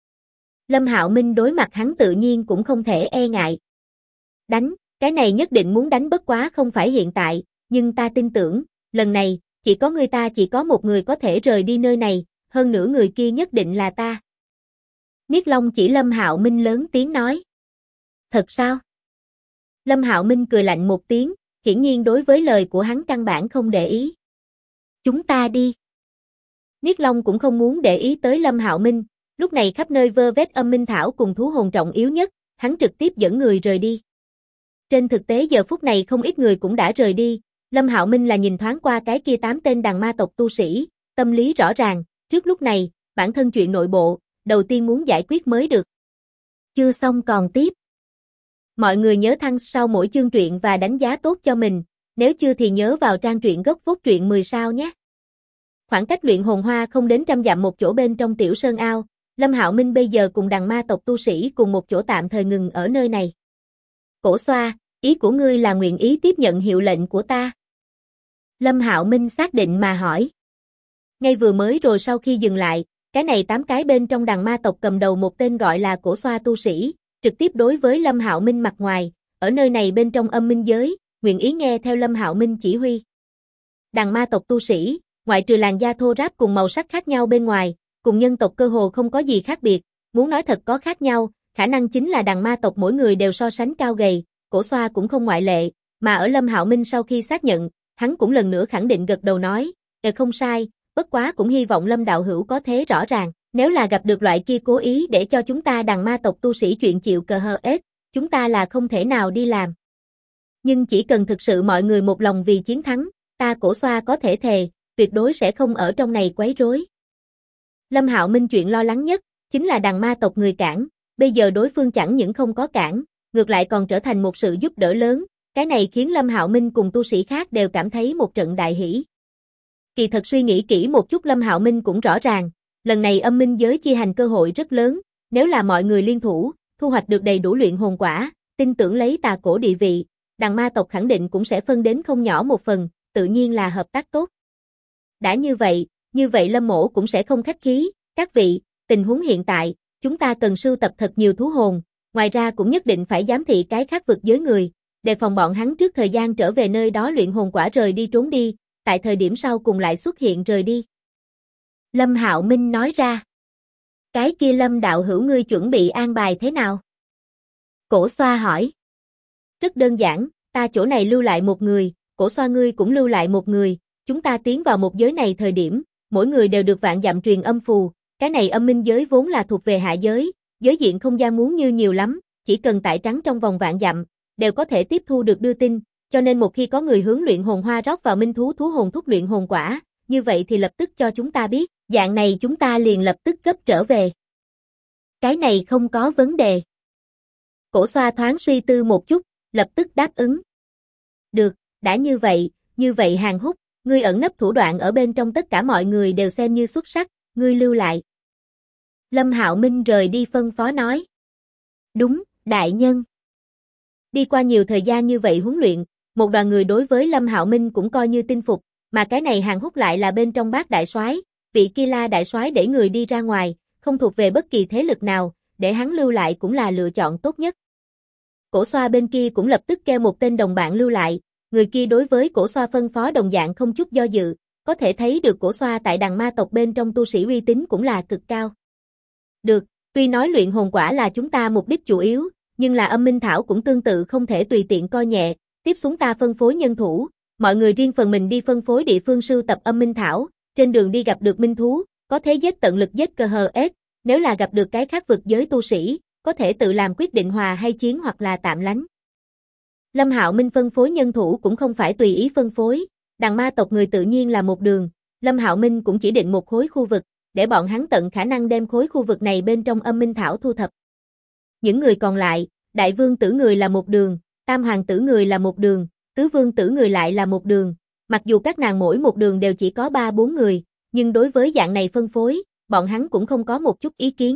Lâm Hạo Minh đối mặt hắn tự nhiên cũng không thể e ngại. Đánh, cái này nhất định muốn đánh bất quá không phải hiện tại, nhưng ta tin tưởng, lần này, chỉ có ngươi ta chỉ có một người có thể rời đi nơi này, hơn nữa người kia nhất định là ta. Niết Long chỉ Lâm Hạo Minh lớn tiếng nói. Thật sao? Lâm Hạo Minh cười lạnh một tiếng, hiển nhiên đối với lời của hắn căn bản không để ý. Chúng ta đi. Niết Long cũng không muốn để ý tới Lâm Hạo Minh, lúc này khắp nơi vơ vét âm minh thảo cùng thú hồn trọng yếu nhất, hắn trực tiếp dẫn người rời đi. Trên thực tế giờ phút này không ít người cũng đã rời đi, Lâm Hạo Minh là nhìn thoáng qua cái kia 8 tên đằng ma tộc tu sĩ, tâm lý rõ ràng, trước lúc này, bản thân chuyện nội bộ, đầu tiên muốn giải quyết mới được. Chưa xong còn tiếp. Mọi người nhớ thăng sau mỗi chương truyện và đánh giá tốt cho mình, nếu chưa thì nhớ vào trang truyện gốc phốt truyện 10 sao nhé. Khoảng cách luyện hồn hoa không đến 100 dặm một chỗ bên trong tiểu sơn ao, Lâm Hạo Minh bây giờ cùng đằng ma tộc tu sĩ cùng một chỗ tạm thời ngừng ở nơi này. Cổ xoa, ý của ngươi là nguyện ý tiếp nhận hiệu lệnh của ta? Lâm Hạo Minh xác định mà hỏi. Ngay vừa mới rồi sau khi dừng lại, cái này 8 cái bên trong đằng ma tộc cầm đầu một tên gọi là cổ xoa tu sĩ, trực tiếp đối với Lâm Hạo Minh mặt ngoài, ở nơi này bên trong âm minh giới, nguyện ý nghe theo Lâm Hạo Minh chỉ huy. Đằng ma tộc tu sĩ, ngoại trừ làn da thô ráp cùng màu sắc khác nhau bên ngoài, cùng nhân tộc cơ hồ không có gì khác biệt, muốn nói thật có khác nhau, khả năng chính là đằng ma tộc mỗi người đều so sánh cao gầy, Cổ Xoa cũng không ngoại lệ, mà ở Lâm Hạo Minh sau khi xác nhận, hắn cũng lần nữa khẳng định gật đầu nói, không sai, bất quá cũng hy vọng Lâm đạo hữu có thế rõ ràng, nếu là gặp được loại kia cố ý để cho chúng ta đằng ma tộc tu sĩ chuyện chịu cờ hờ ết, chúng ta là không thể nào đi làm. Nhưng chỉ cần thực sự mọi người một lòng vì chiến thắng, ta Cổ Xoa có thể thề, tuyệt đối sẽ không ở trong này quấy rối. Lâm Hạo Minh chuyện lo lắng nhất, chính là đằng ma tộc người cản, bây giờ đối phương chẳng những không có cản, ngược lại còn trở thành một sự giúp đỡ lớn, cái này khiến Lâm Hạo Minh cùng tu sĩ khác đều cảm thấy một trận đại hỷ. Kỳ thật suy nghĩ kỹ một chút Lâm Hạo Minh cũng rõ ràng, lần này âm minh giới chia hành cơ hội rất lớn, nếu là mọi người liên thủ, thu hoạch được đầy đủ luyện hồn quả, tin tưởng lấy tà cổ địa vị, đằng ma tộc khẳng định cũng sẽ phân đến không nhỏ một phần, tự nhiên là hợp tác tốt. Đã như vậy Lâm mỗ cũng sẽ không khách khí, các vị, tình huống hiện tại, chúng ta cần sưu tập thật nhiều thú hồn, ngoài ra cũng nhất định phải giám thị cái khác vực giới người, đề phòng bọn hắn trước thời gian trở về nơi đó luyện hồn quả rời đi trốn đi, tại thời điểm sau cùng lại xuất hiện rời đi. Lâm Hạo Minh nói ra. Cái kia Lâm đạo hữu ngươi chuẩn bị an bài thế nào? Cổ Xoa hỏi. Rất đơn giản, ta chỗ này lưu lại một người, Cổ Xoa ngươi cũng lưu lại một người, chúng ta tiến vào một giới này thời điểm, mỗi người đều được vạn dặm truyền âm phù, cái này âm minh giới vốn là thuộc về hạ giới, giới diện không gian muốn như nhiều lắm, chỉ cần tải trắng trong vòng vạn dặm, đều có thể tiếp thu được đưa tin, cho nên một khi có người hướng luyện hồn hoa rót vào minh thú hồn thúc luyện hồn quả, như vậy thì lập tức cho chúng ta biết, dạng này chúng ta liền lập tức gấp trở về. Cái này không có vấn đề. Cổ Xoa thoáng suy tư một chút, lập tức đáp ứng. Được, đã như vậy Hàng Húc, ngươi ẩn nấp thủ đoạn ở bên trong tất cả mọi người đều xem như xuất sắc, ngươi lưu lại. Lâm Hạo Minh rời đi phân phó nói. Đúng, đại nhân. Đi qua nhiều thời gian như vậy huấn luyện, một đoàn người đối với Lâm Hạo Minh cũng coi như tin phục, mà cái này Hàng Húc lại là bên trong Bát đại soái, vị kia La đại soái để người đi ra ngoài, không thuộc về bất kỳ thế lực nào, để hắn lưu lại cũng là lựa chọn tốt nhất. Cổ Xoa bên kia cũng lập tức kêu một tên đồng bạn lưu lại, người kia đối với Cổ Xoa phân phó đồng dạng không chút do dự, có thể thấy được Cổ Xoa tại đằng ma tộc bên trong tu sĩ uy tín cũng là cực cao. Được, tuy nói luyện hồn quả là chúng ta mục đích chủ yếu, nhưng là âm minh thảo cũng tương tự không thể tùy tiện coi nhẹ, tiếp xuống ta phân phối nhân thủ, mọi người riêng phần mình đi phân phối địa phương sưu tập âm minh thảo, trên đường đi gặp được minh thú, có thế giết tận lực giết cờ hờ ết, nếu là gặp được cái khác vực giới tu sĩ, có thể tự làm quyết định hòa hay chiến hoặc là tạm lánh. Lâm Hạo Minh phân phối nhân thủ cũng không phải tùy ý phân phối, đằng ma tộc người tự nhiên là một đường, Lâm Hạo Minh cũng chỉ định một khối khu vực, để bọn hắn tận khả năng đem khối khu vực này bên trong âm minh thảo thu thập. Những người còn lại, đại vương tử người là một đường, tam hoàng tử người là một đường, tứ vương tử người lại là một đường, mặc dù các nàng mỗi một đường đều chỉ có 3-4 người, nhưng đối với dạng này phân phối, bọn hắn cũng không có một chút ý kiến.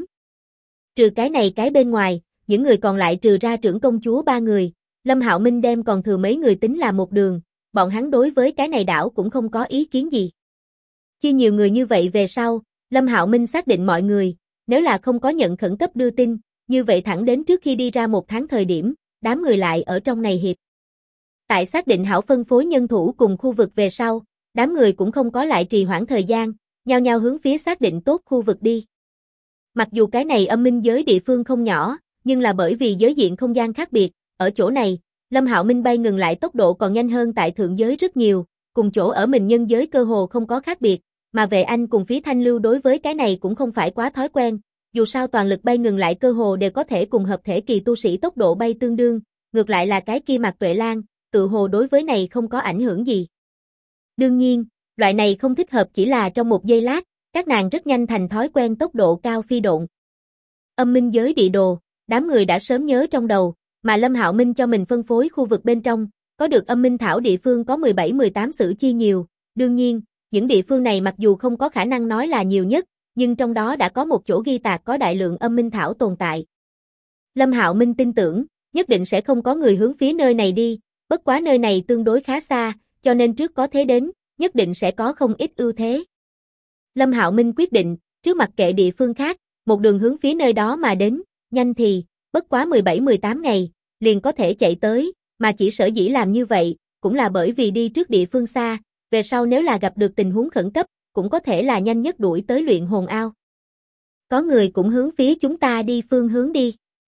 Trừ cái này cái bên ngoài, những người còn lại trừ ra trưởng công chúa 3 người, Lâm Hạo Minh đem còn thừa mấy người tính là một đường, bọn hắn đối với cái này đảo cũng không có ý kiến gì. Chia nhiều người như vậy về sau, Lâm Hạo Minh xác định mọi người, nếu là không có nhận khẩn cấp đưa tin, như vậy thẳng đến trước khi đi ra 1 tháng thời điểm, đám người lại ở trong này hiệp. Tại xác định hảo phân phối nhân thủ cùng khu vực về sau, đám người cũng không có lại trì hoãn thời gian, nhao nhao hướng phía xác định tốt khu vực đi. Mặc dù cái này âm minh giới địa phương không nhỏ, nhưng là bởi vì giới diện không gian khác biệt, ở chỗ này, Lâm Hạo Minh bay ngừng lại tốc độ còn nhanh hơn tại thượng giới rất nhiều, cùng chỗ ở mình nhân giới cơ hồ không có khác biệt, mà Vệ Anh cùng Phí Thanh Lưu đối với cái này cũng không phải quá thói quen, dù sao toàn lực bay ngừng lại cơ hồ đều có thể cùng hợp thể kỳ tu sĩ tốc độ bay tương đương, ngược lại là cái kia Mạc Tuệ Lan, tự hồ đối với này không có ảnh hưởng gì. Đương nhiên, loại này không thích hợp chỉ là trong một giây lát, các nàng rất nhanh thành thói quen tốc độ cao phi độn. Âm minh giới địa đồ, đám người đã sớm nhớ trong đầu, mà Lâm Hạo Minh cho mình phân phối khu vực bên trong, có được âm minh thảo địa phương có 17-18 sử chia nhiều, đương nhiên, những địa phương này mặc dù không có khả năng nói là nhiều nhất, nhưng trong đó đã có một chỗ ghi tạc có đại lượng âm minh thảo tồn tại. Lâm Hạo Minh tin tưởng, nhất định sẽ không có người hướng phía nơi này đi, bất quá nơi này tương đối khá xa, cho nên trước có thế đến, nhất định sẽ có không ít ưu thế. Lâm Hạo Minh quyết định, trước mặc kệ địa phương khác, một đường hướng phía nơi đó mà đến, nhanh thì, bất quá 17-18 ngày, liền có thể chạy tới, mà chỉ sở dĩ làm như vậy, cũng là bởi vì đi trước địa phương xa, về sau nếu là gặp được tình huống khẩn cấp, cũng có thể là nhanh nhất đuổi tới luyện hồn ao. Có người cũng hướng phía chúng ta đi phương hướng đi.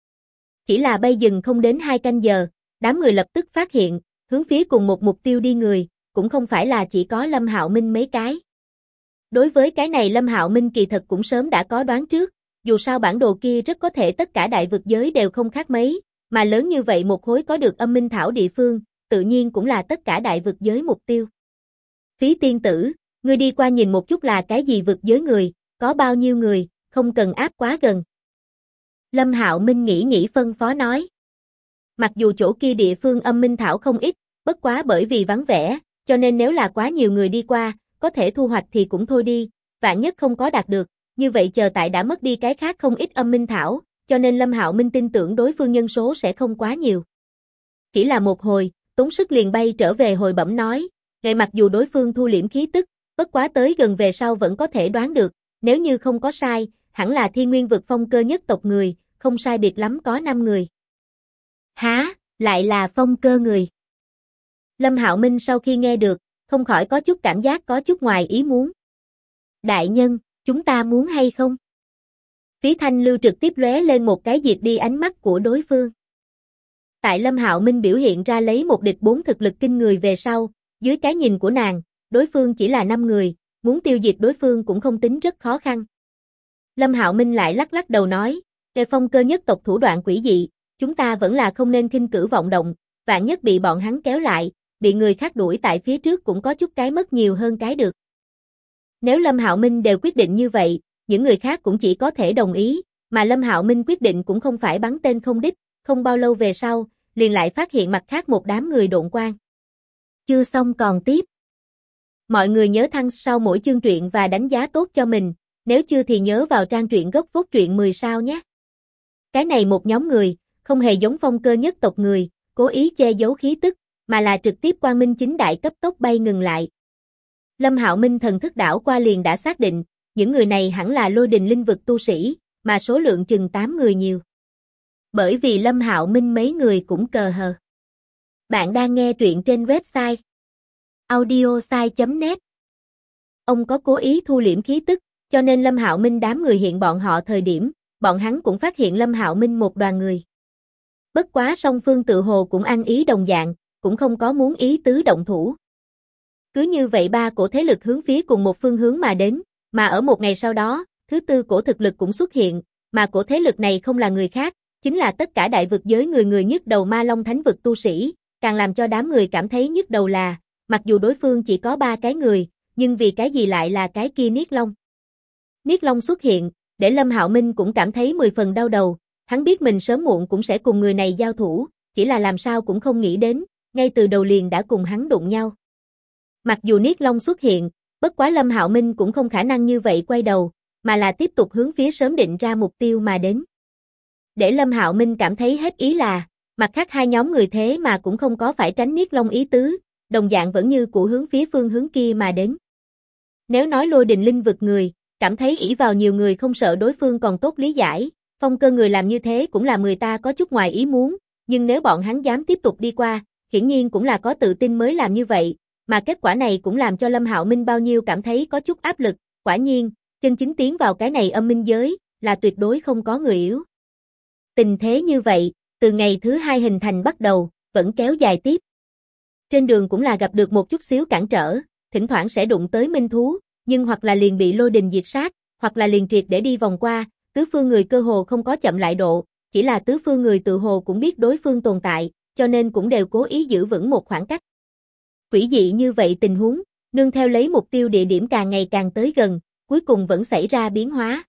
Chỉ là bay dừng không đến 2 canh giờ, đám người lập tức phát hiện, hướng phía cùng một mục tiêu đi người, cũng không phải là chỉ có Lâm Hạo Minh mấy cái. Đối với cái này Lâm Hạo Minh kỳ thật cũng sớm đã có đoán trước, dù sao bản đồ kia rất có thể tất cả đại vực giới đều không khác mấy, mà lớn như vậy một khối có được âm minh thảo địa phương, tự nhiên cũng là tất cả đại vực giới mục tiêu. Phí tiên tử, ngươi đi qua nhìn một chút là cái gì vực giới người, có bao nhiêu người, không cần áp quá gần. Lâm Hạo Minh nghĩ phân phó nói. Mặc dù chỗ kia địa phương âm minh thảo không ít, bất quá bởi vì vắng vẻ, cho nên nếu là quá nhiều người đi qua, có thể thu hoạch thì cũng thôi đi, vạn nhất không có đạt được, như vậy chờ tại đã mất đi cái khác không ít âm minh thảo, cho nên Lâm Hạo Minh tin tưởng đối phương nhân số sẽ không quá nhiều. Chỉ là một hồi, tốn sức liền bay trở về hồi bẩm nói, ngay mặc dù đối phương thu liễm khí tức, bất quá tới gần về sau vẫn có thể đoán được, nếu như không có sai, hẳn là Thiên Nguyên vực phong cơ nhất tộc người, không sai biệt lắm có 5 người. Hả, lại là phong cơ người. Lâm Hạo Minh sau khi nghe được, không khỏi có chút cảm giác có chút ngoài ý muốn. Đại nhân, chúng ta muốn hay không? Phí Thanh Lưu trực tiếp lóe lên một cái diệt đi ánh mắt của đối phương. Tại Lâm Hạo Minh biểu hiện ra lấy một địch 4 thực lực kinh người về sau, dưới cái nhìn của nàng, đối phương chỉ là 5 người, muốn tiêu diệt đối phương cũng không tính rất khó khăn. Lâm Hạo Minh lại lắc lắc đầu nói, "Kẻ phong cơ nhất tộc thủ đoạn quỷ dị, chúng ta vẫn là không nên khinh cử vọng động, vạn nhất bị bọn hắn kéo lại, bị người khác đuổi tại phía trước cũng có chút cái mất nhiều hơn cái được." Nếu Lâm Hạo Minh đều quyết định như vậy, những người khác cũng chỉ có thể đồng ý, mà Lâm Hạo Minh quyết định cũng không phải bắn tên không đích, không bao lâu về sau, liền lại phát hiện mặt khác một đám người độn quang. Chưa xong còn tiếp. Mọi người nhớ thăng sau mỗi chương truyện và đánh giá tốt cho mình, nếu chưa thì nhớ vào trang truyện gốc phốt truyện 10 sao nhé. Cái này một nhóm người, không hề giống phong cơ nhất tộc người, cố ý che giấu khí tức, mà là trực tiếp quang minh chính đại cấp tốc bay ngừng lại. Lâm Hạo Minh thần thức đảo qua liền đã xác định, những người này hẳn là lôi đình linh vực tu sĩ, mà số lượng chừng 8 người nhiều. Bởi vì Lâm Hạo Minh mấy người cũng cờ hờ. Bạn đang nghe truyện trên website audiosai.net. Ông có cố ý thu liễm khí tức, cho nên Lâm Hạo Minh đám người hiện bọn họ thời điểm, bọn hắn cũng phát hiện Lâm Hạo Minh một đoàn người. Bất quá song phương tự hồ cũng ăn ý đồng dạng, cũng không có muốn ý tứ động thủ. Cứ như vậy ba cổ thế lực hướng phía cùng một phương hướng mà đến, mà ở một ngày sau đó, thứ tư cổ thực lực cũng xuất hiện, mà cổ thế lực này không là người khác, chính là tất cả đại vực giới người người nhức đầu Ma Long Thánh vực tu sĩ, càng làm cho đám người cảm thấy nhức đầu là, mặc dù đối phương chỉ có 3 cái người, nhưng vì cái gì lại là cái kia Niết Long. Niết Long xuất hiện, để Lâm Hạo Minh cũng cảm thấy 10 phần đau đầu, hắn biết mình sớm muộn cũng sẽ cùng người này giao thủ, chỉ là làm sao cũng không nghĩ đến, ngay từ đầu liền đã cùng hắn đụng nhau. Mặc dù Niết Long xuất hiện, bất quá Lâm Hạo Minh cũng không khả năng như vậy quay đầu, mà là tiếp tục hướng phía sớm định ra mục tiêu mà đến. Để Lâm Hạo Minh cảm thấy hết ý là, mặt khác hai nhóm người thế mà cũng không có phải tránh Niết Long ý tứ, đồng dạng vẫn như cũ hướng phía phương hướng kia mà đến. Nếu nói lôi đình linh vực người, cảm thấy ỷ vào nhiều người không sợ đối phương còn tốt lý giải, phong cơ người làm như thế cũng là người ta có chút ngoài ý muốn, nhưng nếu bọn hắn dám tiếp tục đi qua, hiển nhiên cũng là có tự tin mới làm như vậy, mà kết quả này cũng làm cho Lâm Hạo Minh bao nhiêu cảm thấy có chút áp lực, quả nhiên, chân chính tiến vào cái này âm minh giới, là tuyệt đối không có người yếu. Tình thế như vậy, từ ngày thứ 2 hình thành bắt đầu, vẫn kéo dài tiếp. Trên đường cũng là gặp được một chút xíu cản trở, thỉnh thoảng sẽ đụng tới minh thú, nhưng hoặc là liền bị lôi đình diệt sát, hoặc là liền triệt để đi vòng qua, tứ phương người cơ hồ không có chậm lại độ, chỉ là tứ phương người tự hồ cũng biết đối phương tồn tại, cho nên cũng đều cố ý giữ vững một khoảng cách. Quỷ dị như vậy tình huống, nương theo lấy mục tiêu địa điểm càng ngày càng tới gần, cuối cùng vẫn xảy ra biến hóa.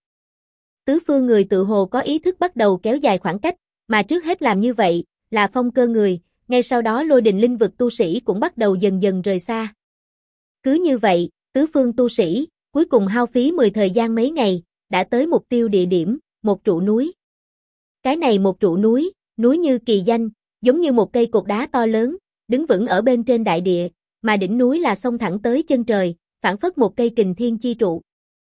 Tứ phương người tự hồ có ý thức bắt đầu kéo dài khoảng cách, mà trước hết làm như vậy, là phong cơ người, ngay sau đó lôi đình linh vực tu sĩ cũng bắt đầu dần dần rời xa. Cứ như vậy, tứ phương tu sĩ, cuối cùng hao phí 10 thời gian mấy ngày, đã tới mục tiêu địa điểm, một trụ núi. Cái này một trụ núi, núi như kỳ danh, giống như một cây cột đá to lớn, đứng vững ở bên trên đại địa, mà đỉnh núi là xông thẳng tới chân trời, phảng phất một cây kình thiên chi trụ.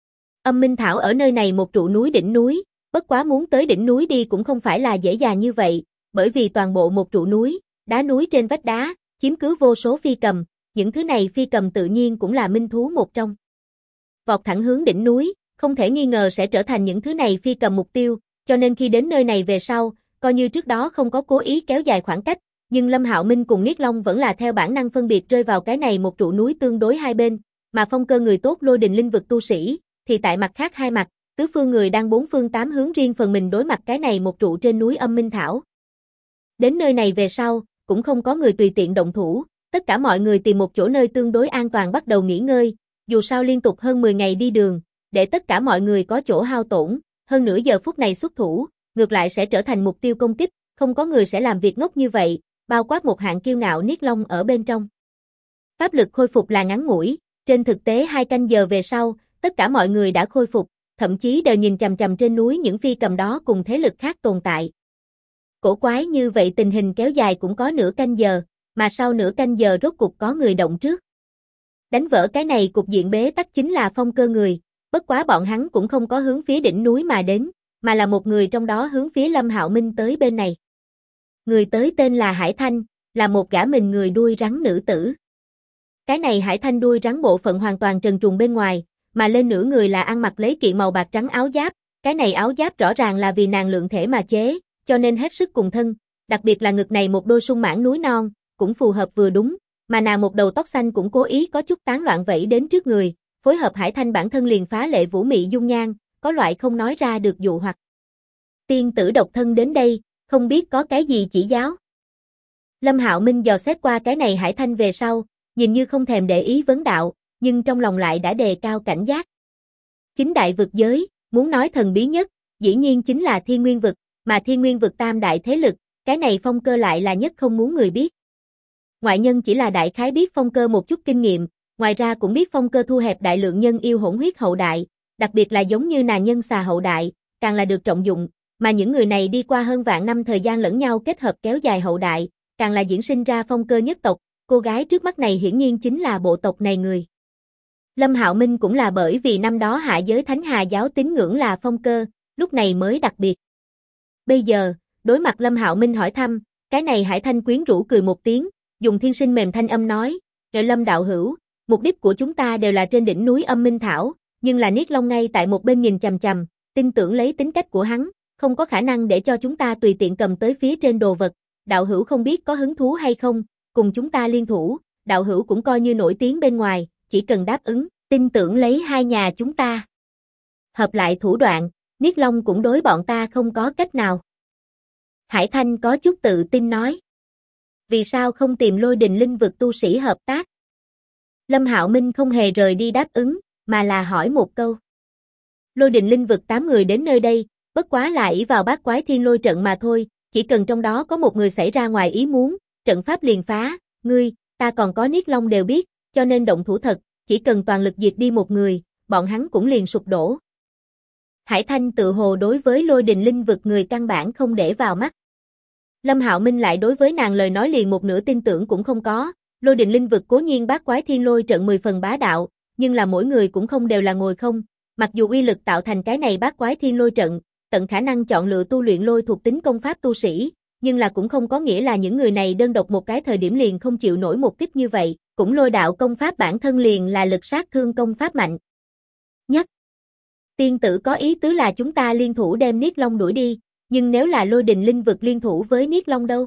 Âm Minh Thảo ở nơi này một trụ núi đỉnh núi, bất quá muốn tới đỉnh núi đi cũng không phải là dễ dàng như vậy, bởi vì toàn bộ một trụ núi, đá núi trên vách đá, chiếm cứ vô số phi cầm, những thứ này phi cầm tự nhiên cũng là minh thú một trong. Vọt thẳng hướng đỉnh núi, không thể nghi ngờ sẽ trở thành những thứ này phi cầm mục tiêu, cho nên khi đến nơi này về sau, coi như trước đó không có cố ý kéo dài khoảng cách, nhưng Lâm Hạo Minh cùng Niết Long vẫn là theo bản năng phân biệt rơi vào cái này một trụ núi tương đối hai bên, mà Phong Cơ người tốt Lôi Đình linh vực tu sĩ, thì tại mặt khác hai mặt, tứ phương người đang bốn phương tám hướng riêng phần mình đối mặt cái này một trụ trên núi Âm Minh Thảo. Đến nơi này về sau, cũng không có người tùy tiện động thủ, tất cả mọi người tìm một chỗ nơi tương đối an toàn bắt đầu nghỉ ngơi, dù sao liên tục hơn 10 ngày đi đường, để tất cả mọi người có chỗ hao tổn, hơn nữa giờ phút này xuất thủ, ngược lại sẽ trở thành mục tiêu công kích, không có người sẽ làm việc ngốc như vậy, bao quát một hạng kiêu ngạo Niết Long ở bên trong. Pháp lực khôi phục là ngắn ngủi, trên thực tế 2 canh giờ về sau, tất cả mọi người đã khôi phục, thậm chí đều nhìn chằm chằm trên núi những phi cầm đó cùng thế lực khác tồn tại. Cổ quái như vậy tình hình kéo dài cũng có nửa canh giờ, mà sau nửa canh giờ rốt cục có người động trước. Đánh vỡ cái này cục diện bế tắc chính là Phong Cơ người, bất quá bọn hắn cũng không có hướng phía đỉnh núi mà đến, mà là một người trong đó hướng phía Lâm Hạo Minh tới bên này. Người tới tên là Hải Thanh, là một gã mình người đuôi rắn nữ tử. Cái này Hải Thanh đuôi rắn bộ phận hoàn toàn trần truồng bên ngoài, mà lên nửa người là ăn mặc lấy kiện màu bạc trắng áo giáp, cái này áo giáp rõ ràng là vì nàng lượng thể mà chế, cho nên hết sức cùng thân, đặc biệt là ngực này một đôi sung mãn núi non, cũng phù hợp vừa đúng, mà nàng một đầu tóc xanh cũng cố ý có chút tán loạn vẫy đến trước người, phối hợp Hải Thanh bản thân liền phá lệ vũ mị dung nhan, có loại không nói ra được dụ hoặc. Tiên tử độc thân đến đây, không biết có cái gì chỉ giáo. Lâm Hạo Minh dò xét qua cái này Hải Thanh về sau, nhìn như không thèm để ý vấn đạo, nhưng trong lòng lại đã đề cao cảnh giác. Chính đại vực giới, muốn nói thần bí nhất, dĩ nhiên chính là Thiên Nguyên vực, mà Thiên Nguyên vực tam đại thế lực, cái này Phong Cơ lại là nhất không muốn người biết. Ngoại nhân chỉ là đại khái biết Phong Cơ một chút kinh nghiệm, ngoài ra cũng biết Phong Cơ thu hẹp đại lượng nhân yêu hỗn huyết hậu đại, đặc biệt là giống như nàng nhân xà hậu đại, càng là được trọng dụng, mà những người này đi qua hơn vạn năm thời gian lẫn nhau kết hợp kéo dài hậu đại, càng là diễn sinh ra Phong Cơ nhất tộc, cô gái trước mắt này hiển nhiên chính là bộ tộc này người. Lâm Hạo Minh cũng là bởi vì năm đó hạ giới Thánh Hà giáo tín ngưỡng là Phong Cơ, lúc này mới đặc biệt. Bây giờ, đối mặt Lâm Hạo Minh hỏi thăm, cái này Hải Thanh quyến rũ cười một tiếng, dùng thiên sinh mềm thanh âm nói, "Ngợi Lâm đạo hữu, mục đích của chúng ta đều là trên đỉnh núi Âm Minh Thảo, nhưng là Niết Long ngay tại một bên nhìn chằm chằm, tin tưởng lấy tính cách của hắn, không có khả năng để cho chúng ta tùy tiện cầm tới phía trên đồ vật, đạo hữu không biết có hứng thú hay không, cùng chúng ta liên thủ, đạo hữu cũng coi như nổi tiếng bên ngoài, chỉ cần đáp ứng, tin tưởng lấy hai nhà chúng ta hợp lại thủ đoạn, Niết Long cũng đối bọn ta không có cách nào." Hải Thanh có chút tự tin nói. Vì sao không tìm Lôi Đình linh vực tu sĩ hợp tác? Lâm Hạo Minh không hề rời đi đáp ứng, mà là hỏi một câu. Lôi Đình linh vực 8 người đến nơi đây, bất quá là ỷ vào bát quái thiên lôi trận mà thôi, chỉ cần trong đó có một người xảy ra ngoài ý muốn, trận pháp liền phá, ngươi, ta còn có Niết Long đều biết, cho nên động thủ thật, chỉ cần toàn lực diệt đi một người, bọn hắn cũng liền sụp đổ. Hải Thanh tự hồ đối với Lôi Đình linh vực người căn bản không để vào mắt. Lâm Hạo Minh lại đối với nàng lời nói liền một nửa tin tưởng cũng không có, Lôi Đình linh vực cố nhiên bát quái thiên lôi trận 10 phần bá đạo, nhưng là mỗi người cũng không đều là ngồi không, mặc dù uy lực tạo thành cái này bát quái thiên lôi trận, tận khả năng chọn lựa tu luyện lôi thuộc tính công pháp tu sĩ, nhưng là cũng không có nghĩa là những người này đơn độc một cái thời điểm liền không chịu nổi một kích như vậy, cũng lôi đạo công pháp bản thân liền là lực sát thương công pháp mạnh nhất. Tiên tử có ý tứ là chúng ta liên thủ đem Niết Long đuổi đi, nhưng nếu là Lôi Đình linh vực liên thủ với Niết Long đâu?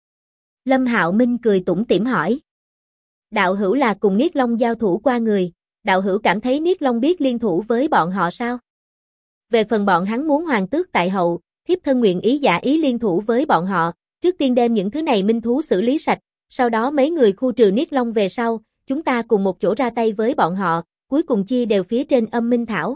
Lâm Hạo Minh cười tủm tỉm hỏi. Đạo hữu là cùng Niết Long giao thủ qua người, đạo hữu cảm thấy Niết Long biết liên thủ với bọn họ sao? Về phần bọn hắn muốn hoàng tước tại hậu, thiếp thân nguyện ý giả ý liên thủ với bọn họ, trước tiên đem những thứ này minh thú xử lý sạch, sau đó mấy người khu trừ Niết Long về sau, chúng ta cùng một chỗ ra tay với bọn họ, cuối cùng chia đều phía trên Âm Minh Thảo.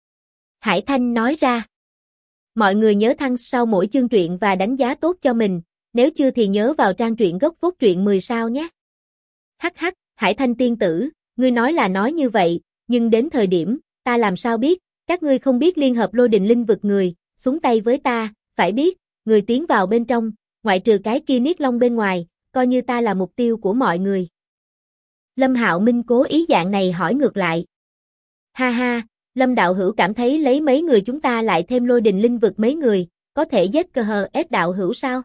Hải Thanh nói ra. Mọi người nhớ thăng sau mỗi chương truyện và đánh giá tốt cho mình, nếu chưa thì nhớ vào trang truyện gốc phốt truyện 10 sao nhé. Hắc hắc, Hải Thanh tiên tử, ngươi nói là nói như vậy, nhưng đến thời điểm, ta làm sao biết, các ngươi không biết liên hợp Lôi Đình linh vực người, xuống tay với ta, phải biết, người tiến vào bên trong, ngoại trừ cái kia Niết Long bên ngoài, coi như ta là mục tiêu của mọi người. Lâm Hạo Minh cố ý dạng này hỏi ngược lại. Ha ha, Lâm đạo hữu cảm thấy lấy mấy người chúng ta lại thêm Lôi Đình linh vực mấy người, có thể giết cơ hờ ép đạo hữu sao?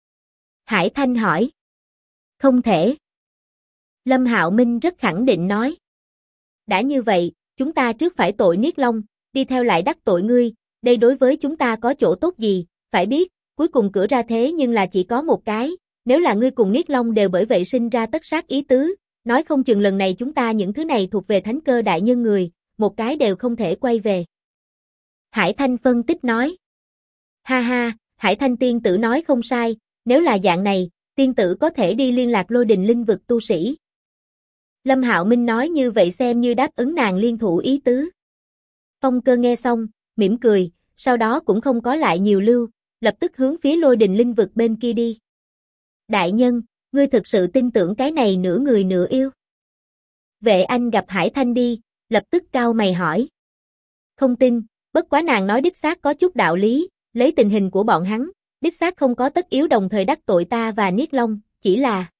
Hải Thanh hỏi. Không thể. Lâm Hạo Minh rất khẳng định nói. Đã như vậy, chúng ta trước phải tội Niết Long, đi theo lại đắc tội ngươi, đây đối với chúng ta có chỗ tốt gì, phải biết, cuối cùng cửa ra thế nhưng là chỉ có một cái, nếu là ngươi cùng Niết Long đều bởi vậy sinh ra tất sát ý tứ, nói không chừng lần này chúng ta những thứ này thuộc về Thánh Cơ đại nhân người, một cái đều không thể quay về. Hải Thanh phân tích nói. Ha ha, Hải Thanh tiên tử nói không sai, nếu là dạng này, tiên tử có thể đi liên lạc Lôi Đình Linh vực tu sĩ. Lâm Hạo Minh nói như vậy xem như đáp ứng nàng liên thủ ý tứ. Phong Cơ nghe xong, mỉm cười, sau đó cũng không có lại nhiều lưu, lập tức hướng phía Lôi Đình Linh vực bên kia đi. Đại nhân, ngươi thực sự tin tưởng cái này nửa người nửa yêu? Vệ Anh gặp Hải Thanh đi, lập tức cau mày hỏi. Không tin, bất quá nàng nói đích xác có chút đạo lý, lấy tình hình của bọn hắn, đích xác không có tất yếu đồng thời đắc tội ta và Niết Long, chỉ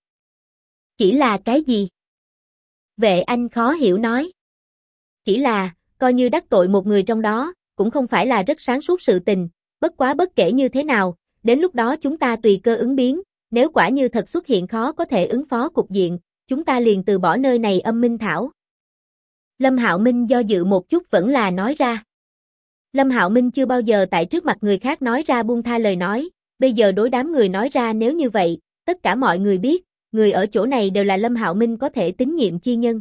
là cái gì? Vệ Anh khó hiểu nói. Chỉ là, coi như đắc tội một người trong đó, cũng không phải là rất sáng suốt sự tình, bất quá bất kể như thế nào, đến lúc đó chúng ta tùy cơ ứng biến, nếu quả như thật xuất hiện khó có thể ứng phó cục diện, chúng ta liền từ bỏ nơi này âm minh thảo. Lâm Hạo Minh do dự một chút vẫn là nói ra. Lâm Hạo Minh chưa bao giờ tại trước mặt người khác nói ra buông tha lời nói, bây giờ đối đám người nói ra nếu như vậy, tất cả mọi người biết, người ở chỗ này đều là Lâm Hạo Minh có thể tín nhiệm chi nhân.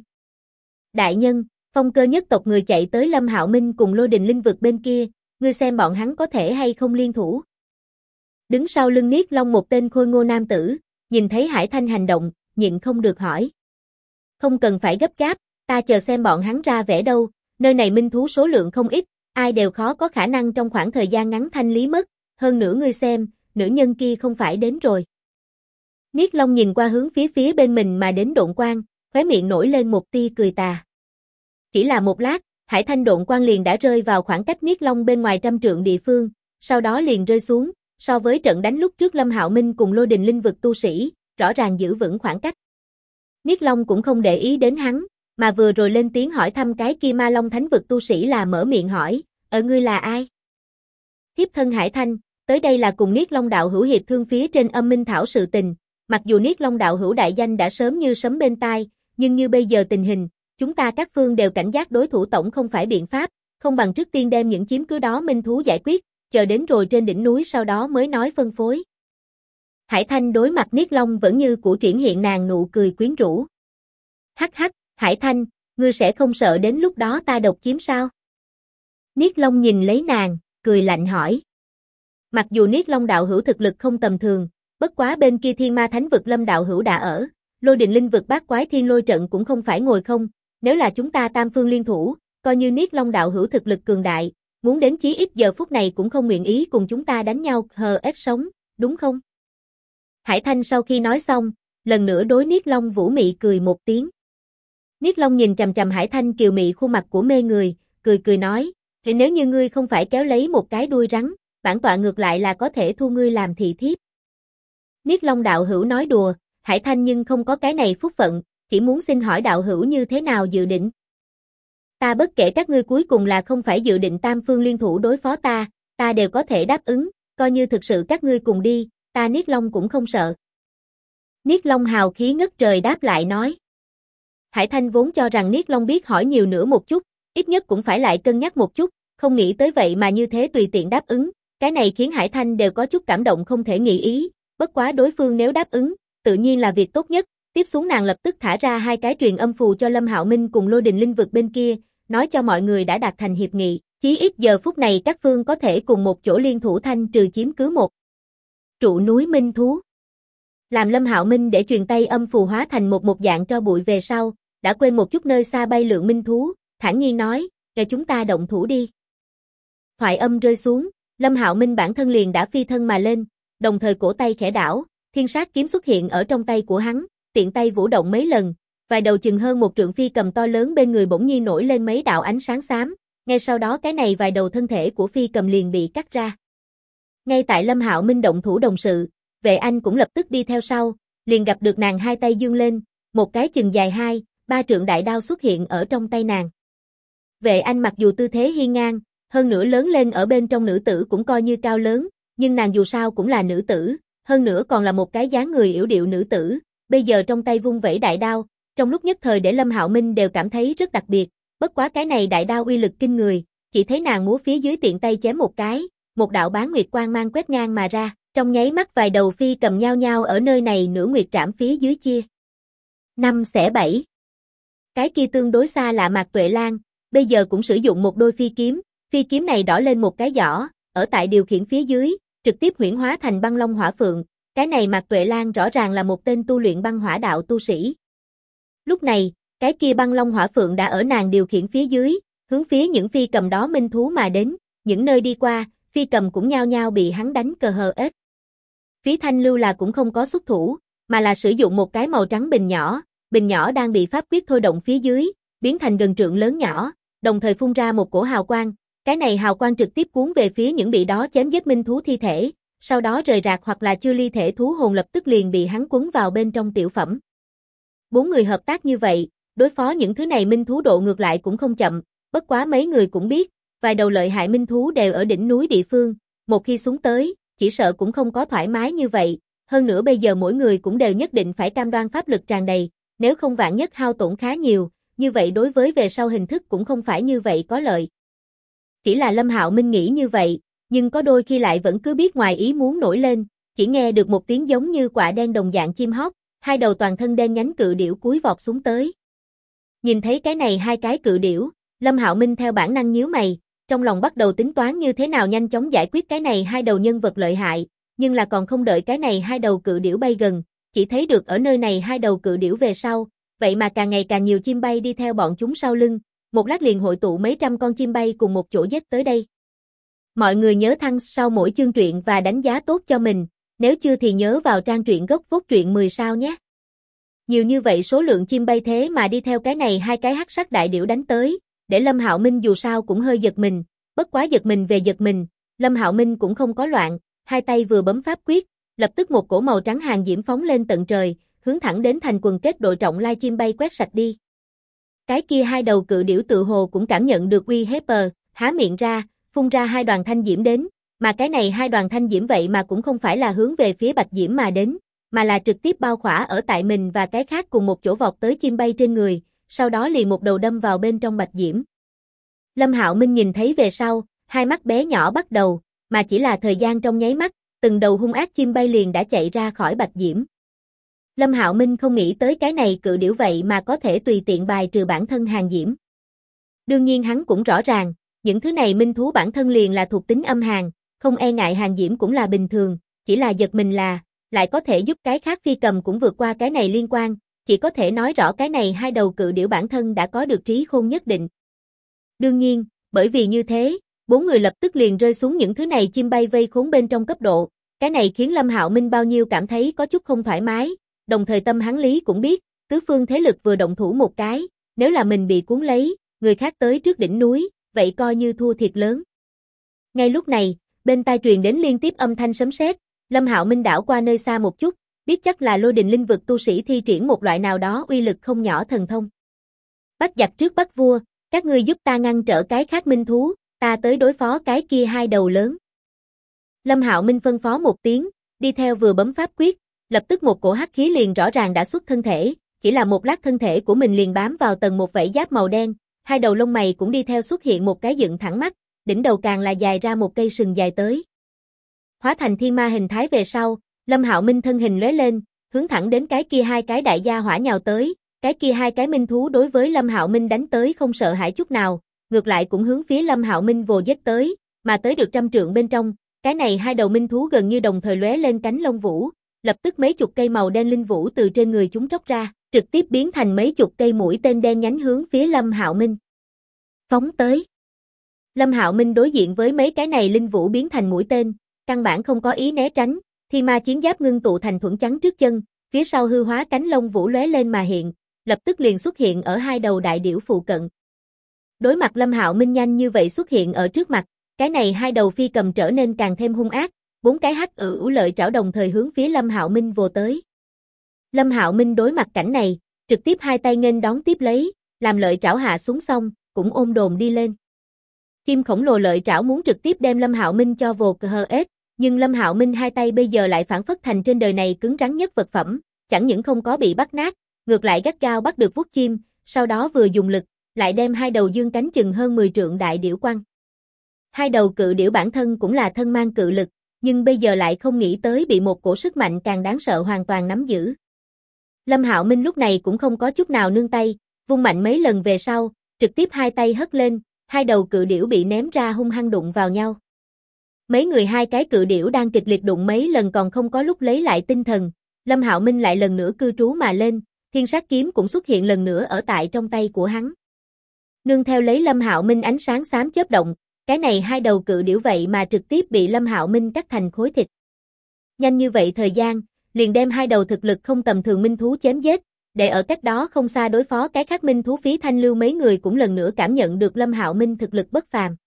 Đại nhân, Phong Cơ nhất tộc người chạy tới Lâm Hạo Minh cùng Lôi Đình Linh vực bên kia, ngươi xem bọn hắn có thể hay không liên thủ. Đứng sau lưng Niết Long một tên khôi ngô nam tử, nhìn thấy Hải Thanh hành động, nhịn không được hỏi. Không cần phải gấp gáp, ta chờ xem bọn hắn ra vẻ đâu, nơi này minh thú số lượng không ít, ai đều khó có khả năng trong khoảng thời gian ngắn thanh lý mất, hơn nữa ngươi xem, nữ nhân kia không phải đến rồi. Niết Long nhìn qua hướng phía bên mình mà đến độn quang, khóe miệng nổi lên một tia cười tà. Chỉ là một lát, Hải Thanh độn quang liền đã rơi vào khoảng cách Niết Long bên ngoài 100 trượng địa phương, sau đó liền rơi xuống, so với trận đánh lúc trước Lâm Hạo Minh cùng Lôi Đình Linh vực tu sĩ, rõ ràng giữ vững khoảng cách. Niết Long cũng không để ý đến hắn, mà vừa rồi lên tiếng hỏi thăm cái kia Ma Long Thánh vực tu sĩ là mở miệng hỏi, ngươi là ai? Thiếp thân Hải Thanh, tới đây là cùng Niết Long đạo hữu hiệp thương phía trên âm minh thảo sự tình, mặc dù Niết Long đạo hữu đại danh đã sớm như sấm bên tai, nhưng như bây giờ tình hình, chúng ta các phương đều cảnh giác đối thủ tổng không phải biện pháp, không bằng trước tiên đem những chiếm cứ đó minh thú giải quyết, chờ đến rồi trên đỉnh núi sau đó mới nói phân phối. Hải Thanh đối mặt Niết Long vẫn như cũ triển hiện nàng nụ cười quyến rũ. Hắc hắc, Hải Thanh, ngươi sẽ không sợ đến lúc đó ta độc chiếm sao? Niết Long nhìn lấy nàng, cười lạnh hỏi. Mặc dù Niết Long đạo hữu thực lực không tầm thường, bất quá bên kia Thiên Ma Thánh vực Lâm đạo hữu đã ở, Lôi Đình Linh vực Bát Quái Thiên Lôi trận cũng không phải ngồi không, nếu là chúng ta tam phương liên thủ, coi như Niết Long đạo hữu thực lực cường đại, muốn đến chí ít giờ phút này cũng không nguyện ý cùng chúng ta đánh nhau hờ ếch sống, đúng không? Hải Thanh sau khi nói xong, lần nữa đối Niết Long vũ mị cười một tiếng. Niết Long nhìn chằm chằm Hải Thanh kiều mị khuôn mặt của mê người, cười nói, thì nếu như ngươi không phải kéo lấy một cái đuôi rắn, bản tọa ngược lại là có thể thu ngươi làm thị thiếp. Niết Long đạo hữu nói đùa, Hải Thanh nhưng không có cái này phúc phận, chỉ muốn xin hỏi đạo hữu như thế nào dự định. Ta bất kể các ngươi cuối cùng là không phải dự định tam phương liên thủ đối phó ta đều có thể đáp ứng, coi như thực sự các ngươi cùng đi, ta Niết Long cũng không sợ. Niết Long hào khí ngất trời đáp lại nói. Hải Thanh vốn cho rằng Niết Long biết hỏi nhiều nữa một chút, ít nhất cũng phải lại cân nhắc một chút, không nghĩ tới vậy mà như thế tùy tiện đáp ứng, cái này khiến Hải Thanh đều có chút cảm động không thể nghĩ ý, bất quá đối phương nếu đáp ứng, tự nhiên là việc tốt nhất, tiếp xuống nàng lập tức thả ra 2 cái truyền âm phù cho Lâm Hạo Minh cùng Lôi Đình Linh vực bên kia, nói cho mọi người đã đạt thành hiệp nghị, chí ít giờ phút này các phương có thể cùng một chỗ liên thủ thanh trừ chiếm cứ một trụ núi minh thú. Làm Lâm Hạo Minh để truyền tay âm phù hóa thành một dạng tro bụi về sau, đã quên một chút nơi xa bay lượn minh thú, thản nhiên nói, "Để chúng ta động thủ đi." Thoại âm rơi xuống, Lâm Hạo Minh bản thân liền đã phi thân mà lên, đồng thời cổ tay khẽ đảo, thiên sát kiếm xuất hiện ở trong tay của hắn, tiện tay vũ động mấy lần, vài đầu chừng hơn 1 trượng phi cầm to lớn bên người bỗng nhiên nổi lên mấy đạo ánh sáng xám, ngay sau đó cái này vài đầu thân thể của phi cầm liền bị cắt ra. Ngay tại Lâm Hạo Minh động thủ đồng sự, Vệ Anh cũng lập tức đi theo sau, liền gặp được nàng hai tay giương lên, một cái chừng dài 2-3 trượng đại đao xuất hiện ở trong tay nàng. Vệ Anh mặc dù tư thế hiên ngang, hơn nữa lớn lên ở bên trong nữ tử cũng coi như cao lớn, nhưng nàng dù sao cũng là nữ tử, hơn nữa còn là một cái dáng người yểu điệu nữ tử, bây giờ trong tay vung vẩy đại đao, trong lúc nhất thời để Lâm Hạo Minh đều cảm thấy rất đặc biệt, bất quá cái này đại đao uy lực kinh người, chỉ thấy nàng múa phía dưới tiện tay chém một cái, một đạo bán nguyệt quang mang quét ngang mà ra, Trong nháy mắt vài đầu phi cầm nhau nhau ở nơi này nửa nguyệt trảm phía dưới chia 5 xẻ 7. Cái kia tương đối xa là Mạc Tuệ Lan, bây giờ cũng sử dụng một đôi phi kiếm này đỏ lên một cái giỏ, ở tại điều khiển phía dưới, trực tiếp huyễn hóa thành băng long hỏa phượng, cái này Mạc Tuệ Lan rõ ràng là một tên tu luyện băng hỏa đạo tu sĩ. Lúc này, cái kia băng long hỏa phượng đã ở nàng điều khiển phía dưới, hướng phía những phi cầm đó minh thú mà đến, những nơi đi qua, phi cầm cũng nhao nhao bị hắn đánh cờ hờ ếch. Phí Thanh Lưu là cũng không có xuất thủ, mà là sử dụng một cái màu trắng bình nhỏ đang bị pháp quyết thôi động phía dưới, biến thành gần trượng lớn nhỏ, đồng thời phun ra một cổ hào quang, cái này hào quang trực tiếp cuốn về phía những bị đó chém giết minh thú thi thể, sau đó rời rạc hoặc là chưa ly thể thú hồn lập tức liền bị hắn cuốn vào bên trong tiểu phẩm. 4 người hợp tác như vậy, đối phó những thứ này minh thú độ ngược lại cũng không chậm, bất quá mấy người cũng biết, vài đầu lợi hại minh thú đều ở đỉnh núi địa phương, một khi xuống tới, chỉ sợ cũng không có thoải mái như vậy, hơn nữa bây giờ mỗi người cũng đều nhất định phải cam đoan pháp lực tràn đầy, nếu không vạn nhất hao tổn khá nhiều, như vậy đối với về sau hình thức cũng không phải như vậy có lợi. Chỉ là Lâm Hạo Minh nghĩ như vậy, nhưng có đôi khi lại vẫn cứ biết ngoài ý muốn nổi lên, chỉ nghe được một tiếng giống như quạ đen đồng dạng chim hót, hai đầu toàn thân đen nhánh cự điểu cúi vọt xuống tới. Nhìn thấy cái này hai cái cự điểu, Lâm Hạo Minh theo bản năng nhíu mày, trong lòng bắt đầu tính toán như thế nào nhanh chóng giải quyết cái này hai đầu nhân vật lợi hại, nhưng là còn không đợi cái này hai đầu cự điểu bay gần, chỉ thấy được ở nơi này hai đầu cự điểu về sau, vậy mà càng ngày càng nhiều chim bay đi theo bọn chúng sau lưng, một lát liền hội tụ mấy trăm con chim bay cùng một chỗ giết tới đây. Mọi người nhớ thăng sau mỗi chương truyện và đánh giá tốt cho mình, nếu chưa thì nhớ vào trang truyện gốc phốt truyện 10 sao nhé. Nhiều như vậy số lượng chim bay thế mà đi theo cái này hai cái hắc sắc đại điểu đánh tới, để Lâm Hạo Minh dù sao cũng hơi giật mình, bất quá giật mình về giật mình, Lâm Hạo Minh cũng không có loạn, hai tay vừa bấm pháp quyết, lập tức một cổ màu trắng hàng diễm phóng lên tận trời, hướng thẳng đến thành quần kết đội trọng lai chim bay quét sạch đi. Cái kia hai đầu cự điểu tự hồ cũng cảm nhận được uy hiếp, há miệng ra, phun ra hai đoàn thanh diễm đến, mà cái này hai đoàn thanh diễm vậy mà cũng không phải là hướng về phía bạch diễm mà đến, mà là trực tiếp bao khỏa ở tại mình và cái khác cùng một chỗ vọt tới chim bay trên người, sau đó liền một đầu đâm vào bên trong bạch diễm. Lâm Hạo Minh nhìn thấy về sau, hai mắt bé nhỏ bắt đầu, mà chỉ là thời gian trong nháy mắt, từng đầu hung ác chim bay liền đã chạy ra khỏi bạch diễm. Lâm Hạo Minh không nghĩ tới cái này cự điểu vậy mà có thể tùy tiện bài trừ bản thân hàng diễm. Đương nhiên hắn cũng rõ ràng, những thứ này minh thú bản thân liền là thuộc tính âm hàn, không e ngại hàng diễm cũng là bình thường, chỉ là giật mình là, lại có thể giúp cái khác phi cầm cũng vượt qua cái này liên quan, chỉ có thể nói rõ cái này hai đầu cự điểu bản thân đã có được trí khôn nhất định. Đương nhiên, bởi vì như thế, 4 người lập tức liền rơi xuống những thứ này chim bay vây khốn bên trong cấp độ, cái này khiến Lâm Hạo Minh bao nhiêu cảm thấy có chút không thoải mái, đồng thời tâm hắn lý cũng biết, tứ phương thế lực vừa động thủ một cái, nếu là mình bị cuốn lấy, người khác tới trước đỉnh núi, vậy coi như thua thiệt lớn. Ngay lúc này, bên tai truyền đến liên tiếp âm thanh sấm sét, Lâm Hạo Minh đảo qua nơi xa một chút, biết chắc là Lôi Đình linh vực tu sĩ thi triển một loại nào đó uy lực không nhỏ thần thông. Bắt giặc trước bắt vua, các ngươi giúp ta ngăn trở cái khác minh thú, ta tới đối phó cái kia hai đầu lớn. Lâm Hạo Minh phân phó một tiếng, đi theo vừa bấm pháp quyết, lập tức một cổ hắc khí liền rõ ràng đã xuất thân thể, chỉ là một lát thân thể của mình liền bám vào tầng một vảy giáp màu đen, hai đầu lông mày cũng đi theo xuất hiện một cái dựng thẳng mắt, đỉnh đầu càng là dài ra một cây sừng dài tới. Hóa thành thiên ma hình thái về sau, Lâm Hạo Minh thân hình lóe lên, hướng thẳng đến cái kia hai cái đại gia hỏa nhào tới, cái kia hai cái minh thú đối với Lâm Hạo Minh đánh tới không sợ hãi chút nào, ngược lại cũng hướng phía Lâm Hạo Minh vồ giết tới, mà tới được 100 trượng bên trong, cái này hai đầu minh thú gần như đồng thời lóe lên cánh lông vũ, lập tức mấy chục cây màu đen linh vũ từ trên người chúng tróc ra, trực tiếp biến thành mấy chục cây mũi tên đen nhánh hướng phía Lâm Hạo Minh phóng tới. Lâm Hạo Minh đối diện với mấy cái này linh vũ biến thành mũi tên, căn bản không có ý né tránh, thiên ma chiến giáp ngưng tụ thành thuẫn chắn trước chân, phía sau hư hóa cánh lông vũ lóe lên mà hiện, lập tức liền xuất hiện ở hai đầu đại điểu phụ cận. Đối mặt Lâm Hạo Minh nhanh như vậy xuất hiện ở trước mặt, cái này hai đầu phi cầm trở nên càng thêm hung ác, 4 cái hắc ửu lợi trảo đồng thời hướng phía Lâm Hạo Minh vồ tới. Lâm Hạo Minh đối mặt cảnh này, trực tiếp hai tay nghênh đón tiếp lấy, làm lợi trảo hạ xuống xong, cũng ôm đồn đi lên. Chim khổng lồ lợi trảo muốn trực tiếp đem Lâm Hạo Minh cho vồ cờ hờ ếch, nhưng Lâm Hạo Minh hai tay bây giờ lại phản phất thành trên đời này cứng rắn nhất vật phẩm, chẳng những không có bị bắt nát, ngược lại gắt gao bắt được vuốt chim, sau đó vừa dùng lực, lại đem hai đầu dương cánh chừng hơn 10 trượng đại điểu quăng. Hai đầu cự điểu bản thân cũng là thân mang cự lực, nhưng bây giờ lại không nghĩ tới bị một cổ sức mạnh càng đáng sợ hoàn toàn nắm giữ. Lâm Hạo Minh lúc này cũng không có chút nào nương tay, vung mạnh mấy lần về sau, trực tiếp hai tay hất lên, hai đầu cự điểu bị ném ra hung hăng đụng vào nhau. Mấy người hai cái cự điểu đang kịch liệt đụng mấy lần còn không có lúc lấy lại tinh thần, Lâm Hạo Minh lại lần nữa cư trú mà lên, thiên sát kiếm cũng xuất hiện lần nữa ở tại trong tay của hắn. Nương theo lấy Lâm Hạo Minh ánh sáng xám chớp động, cái này hai đầu cự điểu vậy mà trực tiếp bị Lâm Hạo Minh cắt thành khối thịt. Nhanh như vậy thời gian, liền đem hai đầu thực lực không tầm thường minh thú chém giết, để ở cách đó không xa đối phó cái khác minh thú Phí Thanh Lưu mấy người cũng lần nữa cảm nhận được Lâm Hạo Minh thực lực bất phàm.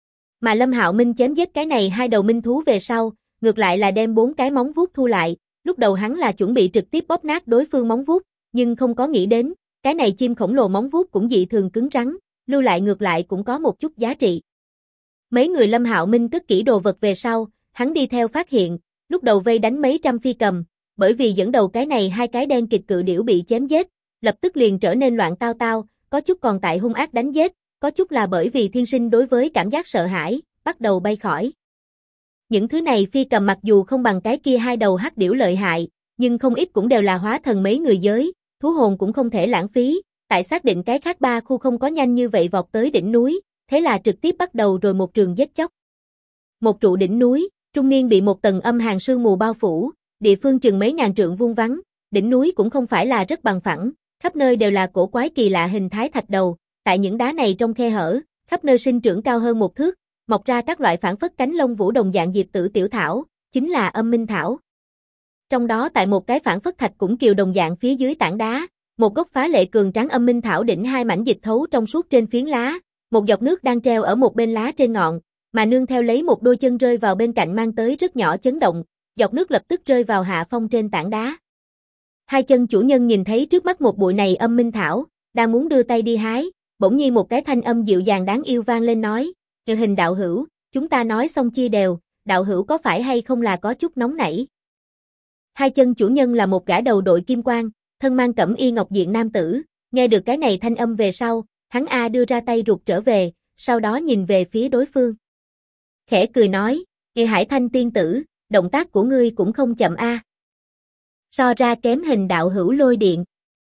Mà Lâm Hạo Minh chém giết cái này hai đầu minh thú về sau, ngược lại là đem 4 cái móng vuốt thu lại, lúc đầu hắn là chuẩn bị trực tiếp bóp nát đối phương móng vuốt, nhưng không có nghĩ đến, cái này chim khổng lồ móng vuốt cũng dị thường cứng rắn, lưu lại ngược lại cũng có một chút giá trị. Mấy người Lâm Hạo Minh cất kỹ đồ vật về sau, hắn đi theo phát hiện, lúc đầu vây đánh mấy trăm phi cầm, bởi vì dẫn đầu cái này hai cái đen kịt cự điểu bị chém giết, lập tức liền trở nên loạn tao tao, có chút còn tại hung ác đánh giết, có chút là bởi vì thiên sinh đối với cảm giác sợ hãi, bắt đầu bay khỏi. Những thứ này phi cầm mặc dù không bằng cái kia hai đầu hắc điểu lợi hại, nhưng không ít cũng đều là hóa thần mấy người giới, thú hồn cũng không thể lãng phí, tại xác định cái khác ba khu không có nhanh như vậy vọt tới đỉnh núi, thế là trực tiếp bắt đầu rồi một trường giết chóc. Một trụ đỉnh núi, trung niên bị một tầng âm hàn sương mù bao phủ, địa phương chừng mấy ngàn trượng vuông vắn, đỉnh núi cũng không phải là rất bằng phẳng, khắp nơi đều là cổ quái kỳ lạ hình thái thạch đầu, tại những đá này trong khe hở, khắp nơi sinh trưởng cao hơn 1 thước, mọc ra các loại phản phất cánh lông vũ đồng dạng diệp tử tiểu thảo, chính là âm minh thảo. Trong đó tại một cái phản phất thạch cũng kiều đồng dạng phía dưới tảng đá, một gốc phá lệ cường trắng âm minh thảo đỉnh hai mảnh dịch thấu trong suốt trên phiến lá, một giọt nước đang treo ở một bên lá trên ngọn, mà nương theo lấy một đôi chân rơi vào bên cạnh mang tới rất nhỏ chấn động, giọt nước lập tức rơi vào hạ phong trên tảng đá. Hai chân chủ nhân nhìn thấy trước mắt một bụi này âm minh thảo, đang muốn đưa tay đi hái, bỗng nhiên một cái thanh âm dịu dàng đáng yêu vang lên nói, "Như hình đạo hữu, chúng ta nói xong chia đều, đạo hữu có phải hay không là có chút nóng nảy?" Hai chân chủ nhân là một gã đầu đội kim quang, thân mang cẩm y ngọc diện nam tử, nghe được cái này thanh âm về sau, hắn đưa ra tay rụt trở về, sau đó nhìn về phía đối phương. Khẽ cười nói, "Kỳ Hải Thanh tiên tử, động tác của ngươi cũng không chậm a." So ra kém hình đạo hữu lôi điện.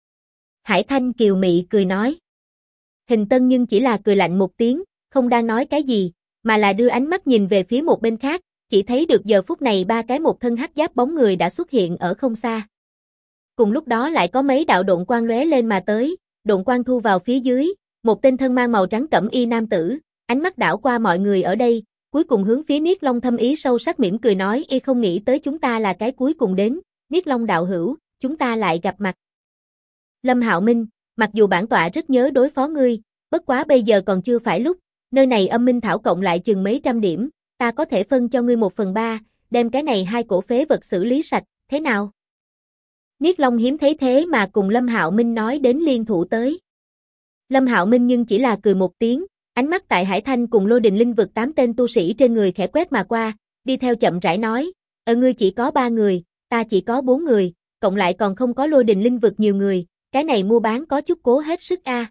Hải Thanh kiều mị cười nói. Hình Tân nhưng chỉ là cười lạnh một tiếng, không đang nói cái gì, mà là đưa ánh mắt nhìn về phía một bên khác, chỉ thấy được giờ phút này ba cái một thân hắc giáp bóng người đã xuất hiện ở không xa. Cùng lúc đó lại có mấy đạo độn quang lóe lên mà tới, độn quang thu vào phía dưới, một tên thân mang màu trắng cẩm y nam tử, ánh mắt đảo qua mọi người ở đây, cuối cùng hướng phía Niết Long thâm ý sâu sắc mỉm cười nói, "Y không nghĩ tới chúng ta là cái cuối cùng đến, Niết Long đạo hữu, chúng ta lại gặp mặt." Lâm Hạo Minh, mặc dù bản tọa rất nhớ đối phó ngươi, bất quá bây giờ còn chưa phải lúc, nơi này âm minh thảo cộng lại chừng mấy trăm điểm, ta có thể phân cho ngươi 1/3, đem cái này hai cổ phế vật xử lý sạch, thế nào? Niết Long hiếm thấy thế mà cùng Lâm Hạo Minh nói đến liên thủ tới. Lâm Hạo Minh nhưng chỉ là cười một tiếng, ánh mắt tại Hải Thanh cùng Lôi Đình Linh vực 8 tên tu sĩ trên người khẽ quét mà qua, đi theo chậm rãi nói, ngươi chỉ có 3 người, ta chỉ có 4 người, cộng lại còn không có Lôi Đình Linh vực nhiều người, cái này mua bán có chút cố hết sức a.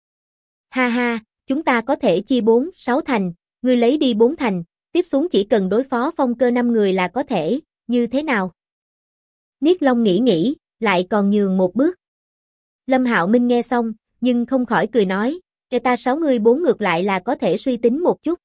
Ha ha, chúng ta có thể chia 4-6 thành, ngươi lấy đi 4 thành, tiếp xuống chỉ cần đối phó Phong Cơ 5 người là có thể, như thế nào? Niết Long nghĩ, lại còn nhường một bước. Lâm Hạo Minh nghe xong, nhưng không khỏi cười nói, ta 6 người 4 ngược lại là có thể suy tính một chút.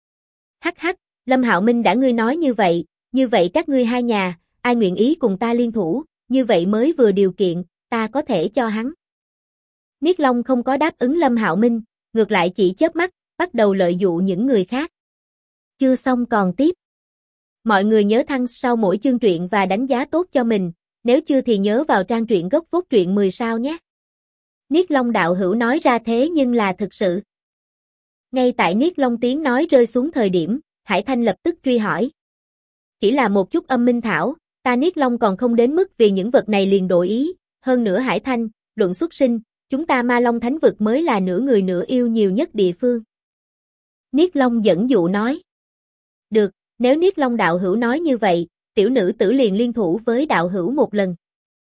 Hắc hắc, Lâm Hạo Minh đã ngươi nói như vậy các ngươi hai nhà, ai nguyện ý cùng ta liên thủ, như vậy mới vừa điều kiện, ta có thể cho hắn. Niết Long không có đáp ứng Lâm Hạo Minh, ngược lại chỉ chớp mắt, bắt đầu lợi dụ những người khác. Chưa xong còn tiếp. Mọi người nhớ thăng sau mỗi chương truyện và đánh giá tốt cho mình, nếu chưa thì nhớ vào trang truyện gốc phốt truyện 10 sao nhé. Niết Long đạo hữu nói ra thế nhưng là thực sự. Ngay tại Niết Long tiếng nói rơi xuống thời điểm, Hải Thanh lập tức truy hỏi. Chỉ là một chút âm minh thảo, ta Niết Long còn không đến mức vì những vật này liền đổi ý, hơn nữa Hải Thanh, luận xuất sinh, chúng ta Ma Long Thánh vực mới là nửa người nửa yêu nhiều nhất địa phương. Niết Long dẫn dụ nói. Được, nếu Niết Long đạo hữu nói như vậy, tiểu nữ tử liền liên thủ với đạo hữu một lần.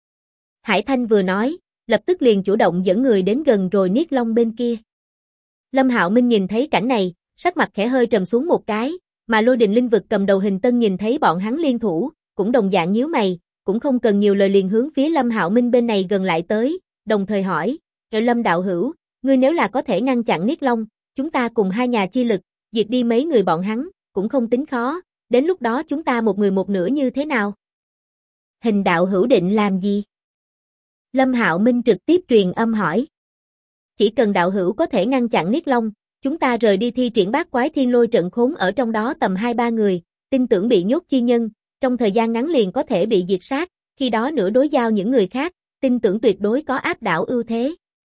Hải Thanh vừa nói, lập tức liền chủ động dẫn người đến gần rồi Niết Long bên kia. Lâm Hạo Minh nhìn thấy cảnh này, sắc mặt khẽ hơi trầm xuống một cái, mà lôi đình linh vực cầm đầu Hình Tân nhìn thấy bọn hắn liên thủ, cũng đồng dạng nhíu mày, cũng không cần nhiều lời liền hướng phía Lâm Hạo Minh bên này gần lại tới, đồng thời hỏi, Lâm đạo hữu, ngươi nếu là có thể ngăn chặn Niết Long, chúng ta cùng hai nhà chi lực, diệt đi mấy người bọn hắn, cũng không tính khó, đến lúc đó chúng ta một người một nửa như thế nào? Hình đạo hữu định làm gì? Lâm Hạo Minh trực tiếp truyền âm hỏi. Chỉ cần đạo hữu có thể ngăn chặn Niết Long, chúng ta rời đi thi triển bát quái thiên lôi trận khốn ở trong đó tầm 2-3 người, tin tưởng bị nhốt chi nhân, trong thời gian ngắn liền có thể bị diệt sát, khi đó nửa đối giao những người khác, tin tưởng tuyệt đối có áp đảo ưu thế.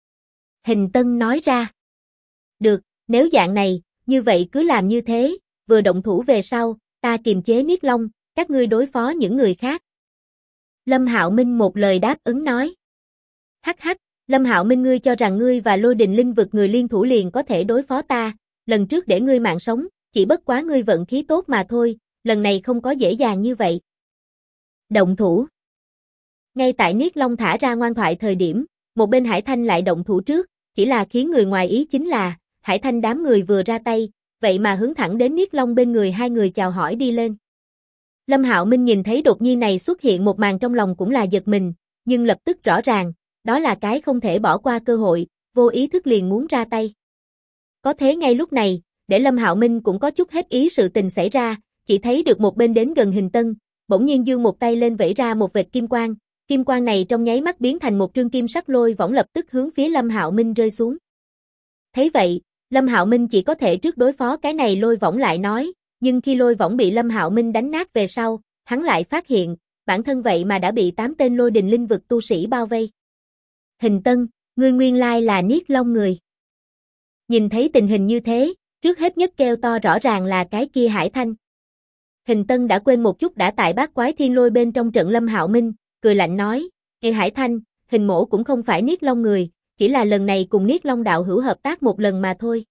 Hình Tân nói ra. Được, nếu dạng này, như vậy cứ làm như thế, vừa động thủ về sau, ta kiềm chế Niết Long, các ngươi đối phó những người khác. Lâm Hạo Minh một lời đáp ứng nói. Hắc hắc, Lâm Hạo Minh ngươi cho rằng ngươi và lôi đình linh vực người liên thủ liền có thể đối phó ta, lần trước để ngươi mạng sống, chỉ bất quá ngươi vận khí tốt mà thôi, lần này không có dễ dàng như vậy. Động thủ. Ngay tại Niết Long thả ra ngoan thoại thời điểm, một bên Hải Thanh lại động thủ trước, chỉ là khiến người ngoài ý chính là, Hải Thanh đám người vừa ra tay, vậy mà hướng thẳng đến Niết Long bên người hai người chào hỏi đi lên. Lâm Hạo Minh nhìn thấy đột nhiên này xuất hiện một màn trong lòng cũng là giật mình, nhưng lập tức rõ ràng, đó là cái không thể bỏ qua cơ hội, vô ý thức liền muốn ra tay. Có thế ngay lúc này, để Lâm Hạo Minh cũng có chút hết ý sự tình xảy ra, chỉ thấy được một bên đến gần Hình Tân, bỗng nhiên giương một tay lên vẫy ra một vệt kim quang này trong nháy mắt biến thành một trương kim sắc lôi võng lập tức hướng phía Lâm Hạo Minh rơi xuống. Thấy vậy, Lâm Hạo Minh chỉ có thể trước đối phó cái này lôi võng lại nói, nhưng khi lôi võng bị Lâm Hạo Minh đánh nát về sau, hắn lại phát hiện, bản thân vậy mà đã bị 8 tên lôi đình linh vực tu sĩ bao vây. Hình Tân, ngươi nguyên lai là Niết Long người. Nhìn thấy tình hình như thế, trước hết nhất kêu to rõ ràng là cái kia Hải Thanh. Hình Tân đã quên một chút đã tại bát quái thiên lôi bên trong trận Lâm Hạo Minh, cười lạnh nói, Ê Hải Thanh, Hình mỗ cũng không phải Niết Long người, chỉ là lần này cùng Niết Long đạo hữu hợp tác một lần mà thôi.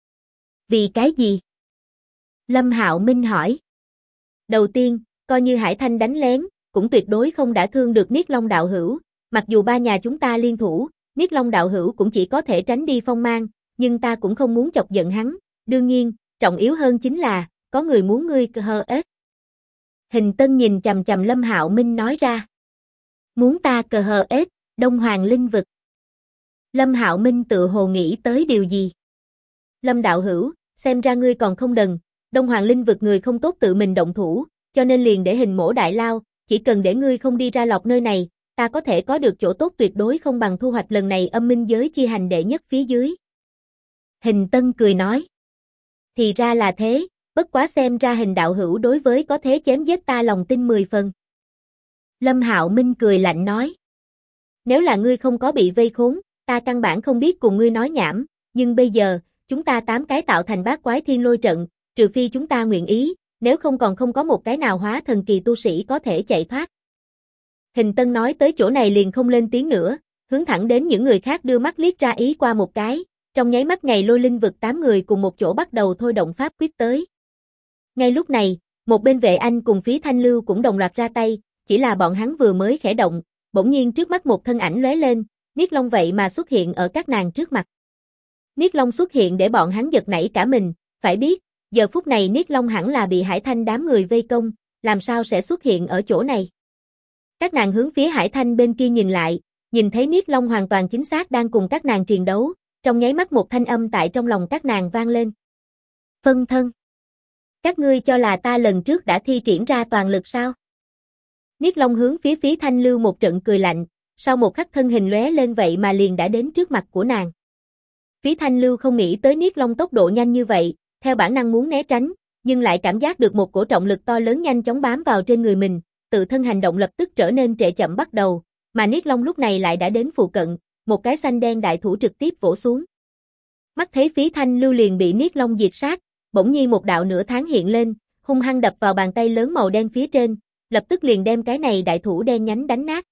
Vì cái gì? Lâm Hạo Minh hỏi. Đầu tiên, coi như Hải Thanh đánh lén, cũng tuyệt đối không đã thương được Niết Long đạo hữu, mặc dù ba nhà chúng ta liên thủ, Niết Long đạo hữu cũng chỉ có thể tránh đi phong mang, nhưng ta cũng không muốn chọc giận hắn, đương nhiên, trọng yếu hơn chính là, có người muốn ngươi hờ ết. Hình Tân nhìn chằm chằm Lâm Hạo Minh nói ra. Muốn ta cờ hờ ết, Đông Hoàng linh vực. Lâm Hạo Minh tự hồ nghĩ tới điều gì? Lâm đạo hữu, xem ra ngươi còn không đần, Đông Hoàng linh vực người không tốt tự mình động thủ, cho nên liền để Hình mỗ đại lao, chỉ cần để ngươi không đi ra lọc nơi này, ta có thể có được chỗ tốt tuyệt đối không bằng thu hoạch lần này âm minh giới chi hành đệ nhất phía dưới. Hình Tân cười nói. Thì ra là thế, bất quá xem ra Hình đạo hữu đối với có thế chém giết ta lòng tin 10 phần. Lâm Hạo Minh cười lạnh nói. Nếu là ngươi không có bị vây khốn, ta căn bản không biết cùng ngươi nói nhảm, nhưng bây giờ, chúng ta 8 cái tạo thành bát quái thiên lôi trận, trừ phi chúng ta nguyện ý, nếu không còn không có một cái nào hóa thần kỳ tu sĩ có thể chạy thoát. Hình Tân nói tới chỗ này liền không lên tiếng nữa, hướng thẳng đến những người khác đưa mắt liếc ra ý qua một cái, trong nháy mắt ngày lôi linh vực 8 người cùng một chỗ bắt đầu thôi động pháp quyết tới. Ngay lúc này, một bên Vệ Anh cùng Phí Thanh Lưu cũng đồng loạt ra tay, chỉ là bọn hắn vừa mới khẽ động, bỗng nhiên trước mắt một thân ảnh lóe lên, Niết Long vậy mà xuất hiện ở các nàng trước mặt. Niết Long xuất hiện để bọn hắn giật nảy cả mình, phải biết, giờ phút này Niết Long hẳn là bị Hải Thanh đám người vây công, làm sao sẽ xuất hiện ở chỗ này. Các nàng hướng phía Hải Thanh bên kia nhìn lại, nhìn thấy Niết Long hoàn toàn chính xác đang cùng các nàng triền đấu, trong nháy mắt một thanh âm tại trong lòng các nàng vang lên. Phân thân. Các ngươi cho là ta lần trước đã thi triển ra toàn lực sao? Niết Long hướng phía Phí Thanh Lưu một trận cười lạnh, sau một khắc thân hình lóe lên vậy mà liền đã đến trước mặt của nàng. Phí Thanh Lưu không nghĩ tới Niết Long tốc độ nhanh như vậy, theo bản năng muốn né tránh, nhưng lại cảm giác được một cổ trọng lực to lớn nhanh chóng bám vào trên người mình, tự thân hành động lập tức trở nên trệ chậm bắt đầu, mà Niết Long lúc này lại đã đến phụ cận, một cái xanh đen đại thủ trực tiếp vỗ xuống. Mắt thấy Phí Thanh Lưu liền bị Niết Long diệt sát, bỗng nhiên một đạo nửa tháng hiện lên, hung hăng đập vào bàn tay lớn màu đen phía trên, lập tức liền đem cái này đại thủ đen nhánh đánh nát.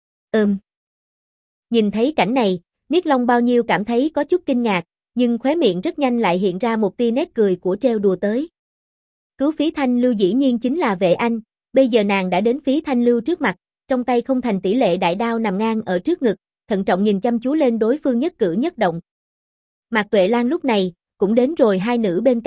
Nhìn thấy cảnh này, Niết Long bao nhiêu cảm thấy có chút kinh ngạc, nhưng khóe miệng rất nhanh lại hiện ra một tia nét cười của trêu đùa tới. Cứu Phí Thanh Lưu dĩ nhiên chính là Vệ Anh, bây giờ nàng đã đến Phí Thanh Lưu trước mặt, trong tay không thành tỷ lệ đại đao nằm ngang ở trước ngực, thận trọng nhìn chăm chú lên đối phương nhất cử nhất động. Mạc Tuệ Lan lúc này, cũng đến rồi hai nữ bên cạnh,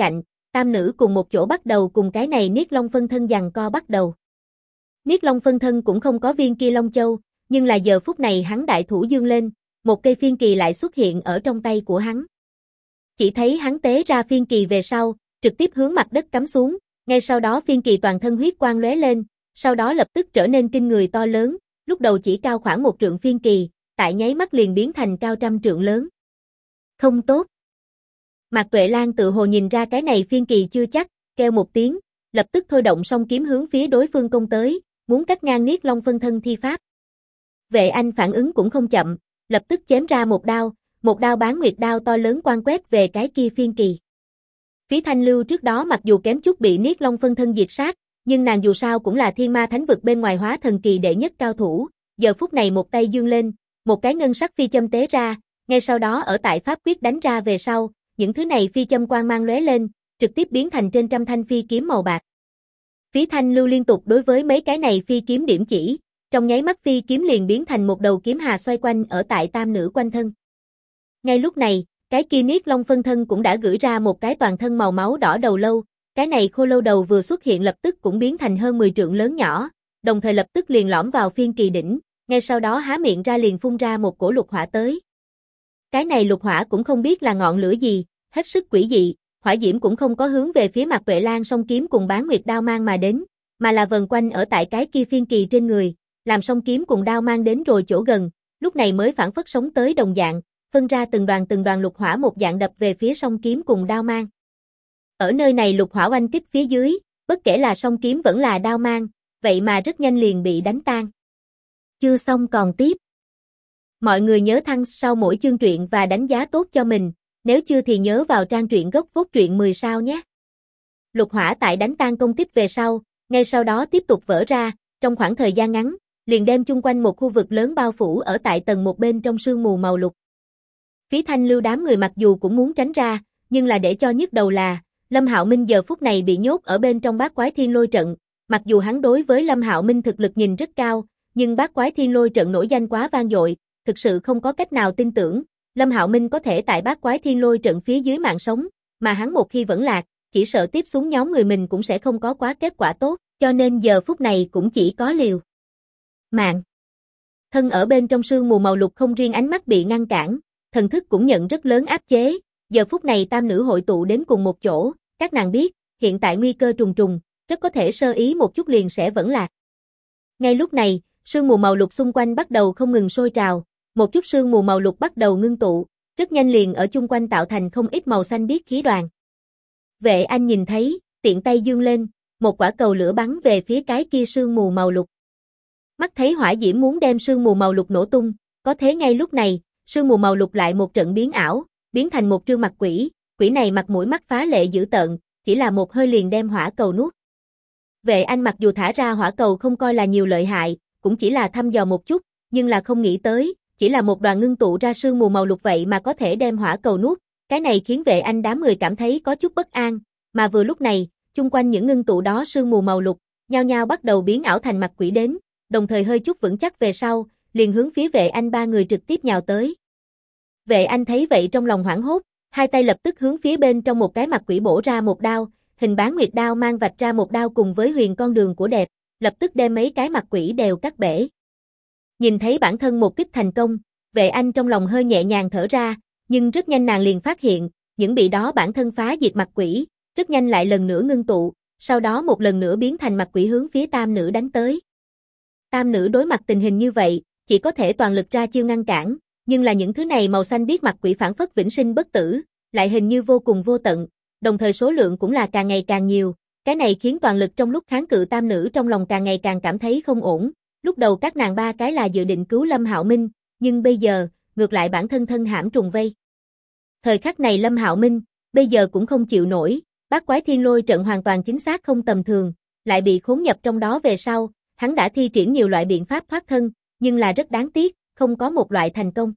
tam nữ cùng một chỗ bắt đầu cùng cái này Niết Long phân thân giằng co bắt đầu. Niết Long phân thân cũng không có viên kia Long Châu, nhưng là giờ phút này hắn đại thủ dương lên, một cây phiên kỳ lại xuất hiện ở trong tay của hắn. Chỉ thấy hắn tế ra phiên kỳ về sau, trực tiếp hướng mặt đất cắm xuống, ngay sau đó phiên kỳ toàn thân huyết quang lóe lên, sau đó lập tức trở nên kinh người to lớn, lúc đầu chỉ cao khoảng 1 trượng phiên kỳ, tại nháy mắt liền biến thành cao trăm trượng lớn. Không tốt. Mạc Tuệ Lan tự hồ nhìn ra cái này phiên kỳ chưa chắc, kêu một tiếng, lập tức thôi động song kiếm hướng phía đối phương công tới, muốn cắt ngang Niết Long phân thân thi pháp. Vệ Anh phản ứng cũng không chậm, lập tức chém ra một đao bán nguyệt đao to lớn quang quét về cái kia phiên kỳ. Phí Thanh Lưu trước đó mặc dù kém chút bị Niết Long phân thân diệt sát, nhưng nàng dù sao cũng là thiên ma thánh vực bên ngoài hóa thần kỳ đệ nhất cao thủ, giờ phút này một tay dương lên, một cái ngân sắc phi châm tế ra, ngay sau đó ở tại pháp quyết đánh ra về sau, những thứ này phi châm quang mang lóe lên, trực tiếp biến thành trên trăm thanh phi kiếm màu bạc. Phí Thanh Lưu liên tục đối với mấy cái này phi kiếm điểm chỉ, trong nháy mắt phi kiếm liền biến thành một đầu kiếm hà xoay quanh ở tại tam nữ quanh thân. Ngay lúc này, cái kia Niết Long phân thân cũng đã gửi ra một cái toàn thân màu máu đỏ đầu lâu, cái này khô lâu đầu vừa xuất hiện lập tức cũng biến thành hơn 10 trượng lớn nhỏ, đồng thời lập tức liền lõm vào phiên kỳ đỉnh, ngay sau đó há miệng ra liền phun ra một cổ lục hỏa tới. Cái này lục hỏa cũng không biết là ngọn lửa gì, hết sức quỷ dị, hỏa diễm cũng không có hướng về phía Mạc Tuệ Lan song kiếm cùng bán nguyệt đao mang mà đến, mà là vần quanh ở tại cái kia phiên kỳ trên người, làm song kiếm cùng đao mang đến rồi chỗ gần, lúc này mới phản phất sống tới đồng dạng, phân ra từng đoàn lục hỏa một dạng đập về phía song kiếm cùng đao mang. Ở nơi này lục hỏa oanh kích phía dưới, bất kể là song kiếm vẫn là đao mang, vậy mà rất nhanh liền bị đánh tan. Chưa xong còn tiếp. Mọi người nhớ thăng sau mỗi chương truyện và đánh giá tốt cho mình, nếu chưa thì nhớ vào trang truyện gốc vốt truyện 10 sao nhé. Lục hỏa tại đánh tan công kích về sau, ngay sau đó tiếp tục vỡ ra, trong khoảng thời gian ngắn, liền đem chung quanh một khu vực lớn bao phủ ở tại tầng một bên trong sương mù màu lục. Phí Thanh Lưu đám người mặc dù cũng muốn tránh ra, nhưng là để cho nhức đầu là, Lâm Hạo Minh giờ phút này bị nhốt ở bên trong bát quái thiên lôi trận, mặc dù hắn đối với Lâm Hạo Minh thực lực nhìn rất cao, nhưng bát quái thiên lôi trận nổi danh quá vang dội, thực sự không có cách nào tin tưởng, Lâm Hạo Minh có thể tại bát quái thiên lôi trận phía dưới mạng sống, mà hắn một khi vẫn lạc, chỉ sợ tiếp xuống nhóm người mình cũng sẽ không có quá kết quả tốt, cho nên giờ phút này cũng chỉ có liều mạng. Thân ở bên trong sương mù màu lục không riêng ánh mắt bị ngăn cản, thần thức cũng nhận rất lớn áp chế, giờ phút này tam nữ hội tụ đến cùng một chỗ, các nàng biết, hiện tại nguy cơ trùng trùng, rất có thể sơ ý một chút liền sẽ vẫn lạc. Ngay lúc này, sương mù màu lục xung quanh bắt đầu không ngừng sôi trào, một chút sương mù màu lục bắt đầu ngưng tụ, rất nhanh liền ở chung quanh tạo thành không ít màu xanh biếc khí đoàn. Vệ Anh nhìn thấy, tiện tay dương lên, một quả cầu lửa bắn về phía cái kia sương mù màu lục. Mắt thấy hỏa diễm muốn đem sương mù màu lục nổ tung, có thế ngay lúc này, sương mù màu lục lại một trận biến ảo, biến thành một trương mặt quỷ, quỷ này mặt mũi mắt phá lệ dữ tợn, chỉ là một hơi liền đem hỏa cầu nuốt. Vệ Anh mặc dù thả ra hỏa cầu không coi là nhiều lợi hại, cũng chỉ là thăm dò một chút, nhưng là không nghĩ tới, chỉ là một đoàn ngưng tụ ra sương mù màu lục vậy mà có thể đem hỏa cầu nuốt, cái này khiến Vệ Anh đám người cảm thấy có chút bất an, mà vừa lúc này, chung quanh những ngưng tụ đó sương mù màu lục, nhao nhao bắt đầu biến ảo thành mặt quỷ đến, đồng thời hơi chút vững chắc về sau, liền hướng phía Vệ Anh ba người trực tiếp nhào tới. Vệ Anh thấy vậy trong lòng hoảng hốt, hai tay lập tức hướng phía bên trong một cái mặt quỷ bổ ra một đao, hình bán nguyệt đao mang vạch ra một đao cùng với huyền con đường của đẹp, lập tức đem mấy cái mặt quỷ đều cắt bể. Nhìn thấy bản thân một kích thành công, Vệ Anh trong lòng hơi nhẹ nhàng thở ra, nhưng rất nhanh nàng liền phát hiện, những bị đó bản thân phá diệt mặt quỷ, rất nhanh lại lần nữa ngưng tụ, sau đó một lần nữa biến thành mặt quỷ hướng phía tam nữ đánh tới. Tam nữ đối mặt tình hình như vậy, chỉ có thể toàn lực ra chiêu ngăn cản, nhưng là những thứ này màu xanh biếc mặt quỷ phản phất vĩnh sinh bất tử, lại hình như vô cùng vô tận, đồng thời số lượng cũng là càng ngày càng nhiều, cái này khiến toàn lực trong lúc kháng cự tam nữ trong lòng càng ngày càng cảm thấy không ổn. Lúc đầu các nàng ba cái là dự định cứu Lâm Hạo Minh, nhưng bây giờ, ngược lại bản thân thân hãm trùng vây. Thời khắc này Lâm Hạo Minh, bây giờ cũng không chịu nổi, bát quái thiên lôi trận hoàn toàn chính xác không tầm thường, lại bị khốn nhập trong đó về sau, hắn đã thi triển nhiều loại biện pháp thoát thân, nhưng là rất đáng tiếc, không có một loại thành công.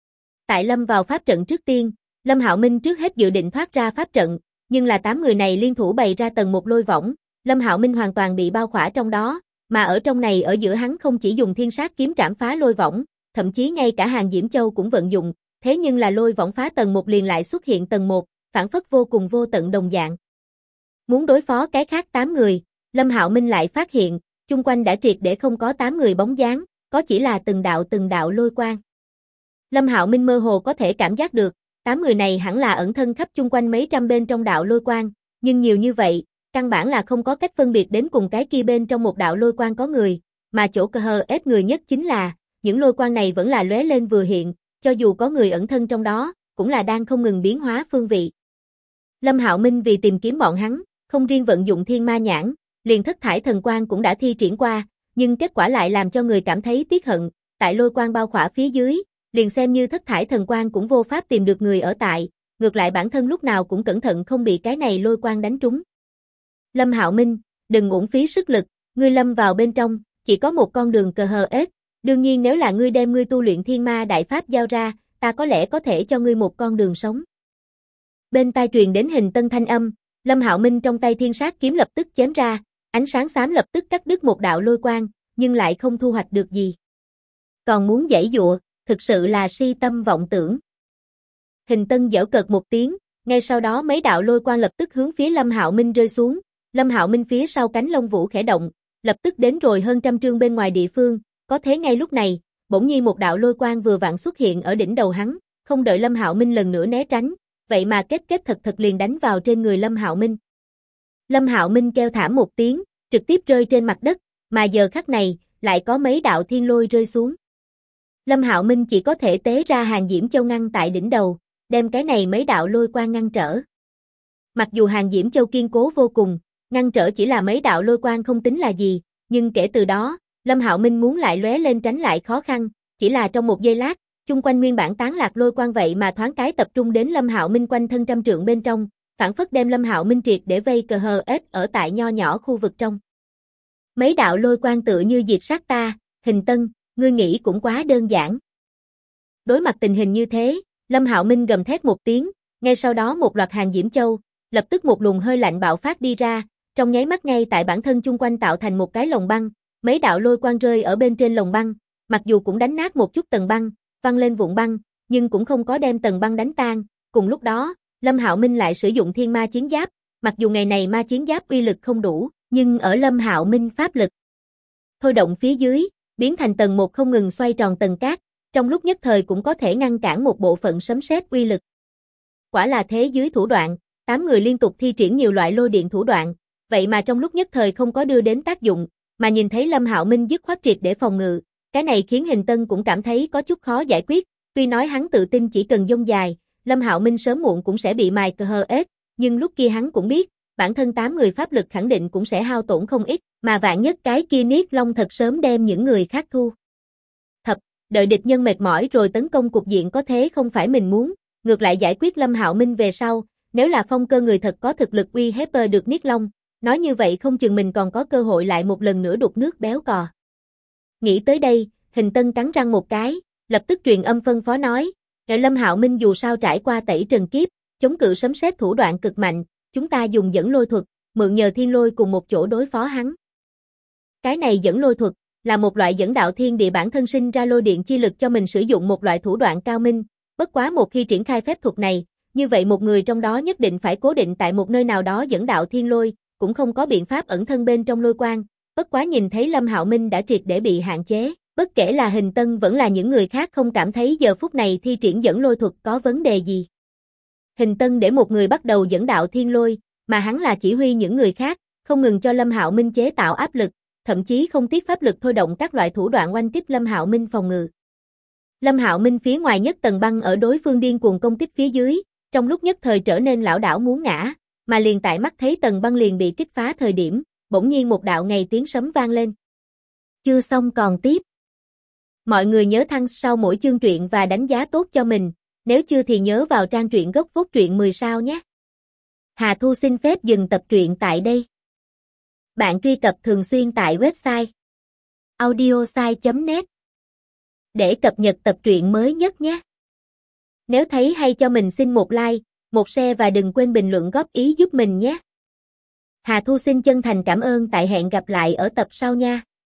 Tại lâm vào pháp trận trước tiên, Lâm Hạo Minh trước hết dự định thoát ra pháp trận, nhưng là 8 người này liên thủ bày ra tầng một lôi võng, Lâm Hạo Minh hoàn toàn bị bao khỏa trong đó, mà ở trong này ở giữa hắn không chỉ dùng thiên sát kiếm trảm phá lôi võng, thậm chí ngay cả Hàng Diễm Châu cũng vận dụng, thế nhưng là lôi võng phá tầng 1 liền lại xuất hiện tầng 1, phản phất vô cùng vô tận đồng dạng. Muốn đối phó cái khác 8 người, Lâm Hạo Minh lại phát hiện, chung quanh đã triệt để không có 8 người bóng dáng, có chỉ là từng đạo lôi quang. Lâm Hạo Minh mơ hồ có thể cảm giác được, 8 người này hẳn là ẩn thân khắp chung quanh mấy trăm bên trong đạo lôi quang, nhưng nhiều như vậy, căn bản là không có cách phân biệt đến cùng cái kia bên trong một đạo lôi quang có người, mà chỗ cơ hờ ép người nhất chính là, những lôi quang này vẫn là lóe lên vừa hiện, cho dù có người ẩn thân trong đó, cũng là đang không ngừng biến hóa phương vị. Lâm Hạo Minh vì tìm kiếm bọn hắn, không riêng vận dụng thiên ma nhãn, liền thất thải thần quang cũng đã thi triển qua, nhưng kết quả lại làm cho người cảm thấy tiếc hận, tại lôi quang bao khỏa phía dưới, liền xem như thất thải thần quang cũng vô pháp tìm được người ở tại, ngược lại bản thân lúc nào cũng cẩn thận không bị cái này lôi quang đánh trúng. Lâm Hạo Minh, đừng uổng phí sức lực, ngươi lâm vào bên trong, chỉ có một con đường cờ hờ ết, đương nhiên nếu là ngươi đem ngươi tu luyện thiên ma đại pháp giao ra, ta có lẽ có thể cho ngươi một con đường sống. Bên tai truyền đến Hình Tân thanh âm, Lâm Hạo Minh trong tay thiên sát kiếm lập tức chém ra, ánh sáng xám lập tức cắt đứt một đạo lôi quang, nhưng lại không thu hoạch được gì. Còn muốn giãy giụa, thực sự là si tâm vọng tưởng. Hình Tân giễu cợt một tiếng, ngay sau đó mấy đạo lôi quang lập tức hướng phía Lâm Hạo Minh rơi xuống, Lâm Hạo Minh phía sau cánh lông vũ khẽ động, lập tức đến rồi hơn trăm trượng bên ngoài địa phương, có thế ngay lúc này, bỗng nhiên một đạo lôi quang vừa vặn xuất hiện ở đỉnh đầu hắn, không đợi Lâm Hạo Minh lần nữa né tránh, vậy mà kết thật liền đánh vào trên người Lâm Hạo Minh. Lâm Hạo Minh kêu thảm một tiếng, trực tiếp rơi trên mặt đất, mà giờ khắc này, lại có mấy đạo thiên lôi rơi xuống. Lâm Hạo Minh chỉ có thể tế ra Hàng Diễm Châu ngăn tại đỉnh đầu, đem cái này mấy đạo lôi quang ngăn trở. Mặc dù Hàng Diễm Châu kiên cố vô cùng, ngăn trở chỉ là mấy đạo lôi quang không tính là gì, nhưng kể từ đó, Lâm Hạo Minh muốn lại lóe lên tránh lại khó khăn, chỉ là trong một giây lát, chung quanh nguyên bản tán lạc lôi quang vậy mà thoáng cái tập trung đến Lâm Hạo Minh quanh thân trăm trượng bên trong, phản phất đem Lâm Hạo Minh triệt để vây cờ hờ ết ở tại nho nhỏ khu vực trong. Mấy đạo lôi quang tựa như diệt sát ta, Hình Tân, ngươi nghĩ cũng quá đơn giản. Đối mặt tình hình như thế, Lâm Hạo Minh gầm thét một tiếng, ngay sau đó một loạt Hàng Diễm Châu, lập tức một luồng hơi lạnh bạo phát đi ra, trong nháy mắt ngay tại bản thân chung quanh tạo thành một cái lồng băng, mấy đạo lôi quang rơi ở bên trên lồng băng, mặc dù cũng đánh nát một chút tầng băng, văng lên vụn băng, nhưng cũng không có đem tầng băng đánh tan. Cùng lúc đó, Lâm Hạo Minh lại sử dụng thiên ma chiến giáp, mặc dù ngày này ma chiến giáp uy lực không đủ, nhưng ở Lâm Hạo Minh pháp lực thôi động phía dưới, biến thành tầng một không ngừng xoay tròn tầng cát, trong lúc nhất thời cũng có thể ngăn cản một bộ phận sấm sét uy lực. Quả là thế dưới thủ đoạn, 8 người liên tục thi triển nhiều loại lôi điện thủ đoạn, vậy mà trong lúc nhất thời không có đưa đến tác dụng, mà nhìn thấy Lâm Hạo Minh dứt khoát triệt để phòng ngự, cái này khiến Hình Tân cũng cảm thấy có chút khó giải quyết, tuy nói hắn tự tin chỉ cần dông dài, Lâm Hạo Minh sớm muộn cũng sẽ bị mài cờ hờ ết, nhưng lúc kia hắn cũng biết, bản thân 8 người pháp lực khẳng định cũng sẽ hao tổn không ít, mà vạn nhất cái kia Niết Long thật sớm đem những người khác thu thập, đợi địch nhân mệt mỏi rồi tấn công cục diện có thế không phải mình muốn, ngược lại giải quyết Lâm Hạo Minh về sau, nếu là Phong Cơ người thật có thực lực uy hiếp được Niết Long, nói như vậy không chừng mình còn có cơ hội lại một lần nữa đục nước béo cò. Nghĩ tới đây, Hình Tân cắn răng một cái, lập tức truyền âm phân phó nói, Lâm Hạo Minh dù sao trải qua tẩy trần kiếp, chống cự sấm sét thủ đoạn cực mạnh, chúng ta dùng dẫn lôi thuật, mượn nhờ thiên lôi cùng một chỗ đối phó hắn. Cái này dẫn lôi thuật, là một loại dẫn đạo thiên địa bản thân sinh ra lôi điện chi lực cho mình sử dụng một loại thủ đoạn cao minh, bất quá một khi triển khai phép thuật này, như vậy một người trong đó nhất định phải cố định tại một nơi nào đó dẫn đạo thiên lôi, cũng không có biện pháp ẩn thân bên trong lôi quang, bất quá nhìn thấy Lâm Hạo Minh đã triệt để bị hạn chế, bất kể là Hình Tân vẫn là những người khác không cảm thấy giờ phút này thi triển dẫn lôi thuật có vấn đề gì. Hình Tân để một người bắt đầu dẫn đạo thiên lôi, mà hắn là chỉ huy những người khác, không ngừng cho Lâm Hạo Minh chế tạo áp lực, thậm chí không tiếc pháp lực thôi động các loại thủ đoạn oanh kích Lâm Hạo Minh phòng ngự. Lâm Hạo Minh phía ngoài nhất tầng băng ở đối phương điên cuồng công kích phía dưới, trong lúc nhất thời trở nên lảo đảo muốn ngã, mà liền tại mắt thấy tầng băng liền bị kích phá thời điểm, bỗng nhiên một đạo ngày tiếng sấm vang lên. Chưa xong còn tiếp. Mọi người nhớ thăng sau mỗi chương truyện và đánh giá tốt cho mình, nếu chưa thì nhớ vào trang truyện gốc phốt truyện 10 sao nhé. Hà Thu xin phép dừng tập truyện tại đây. Bạn truy cập thường xuyên tại website audiosai.net để cập nhật tập truyện mới nhất nhé. Nếu thấy hay cho mình xin một like, một share và đừng quên bình luận góp ý giúp mình nhé. Hà Thu xin chân thành cảm ơn, tại hẹn gặp lại ở tập sau nha.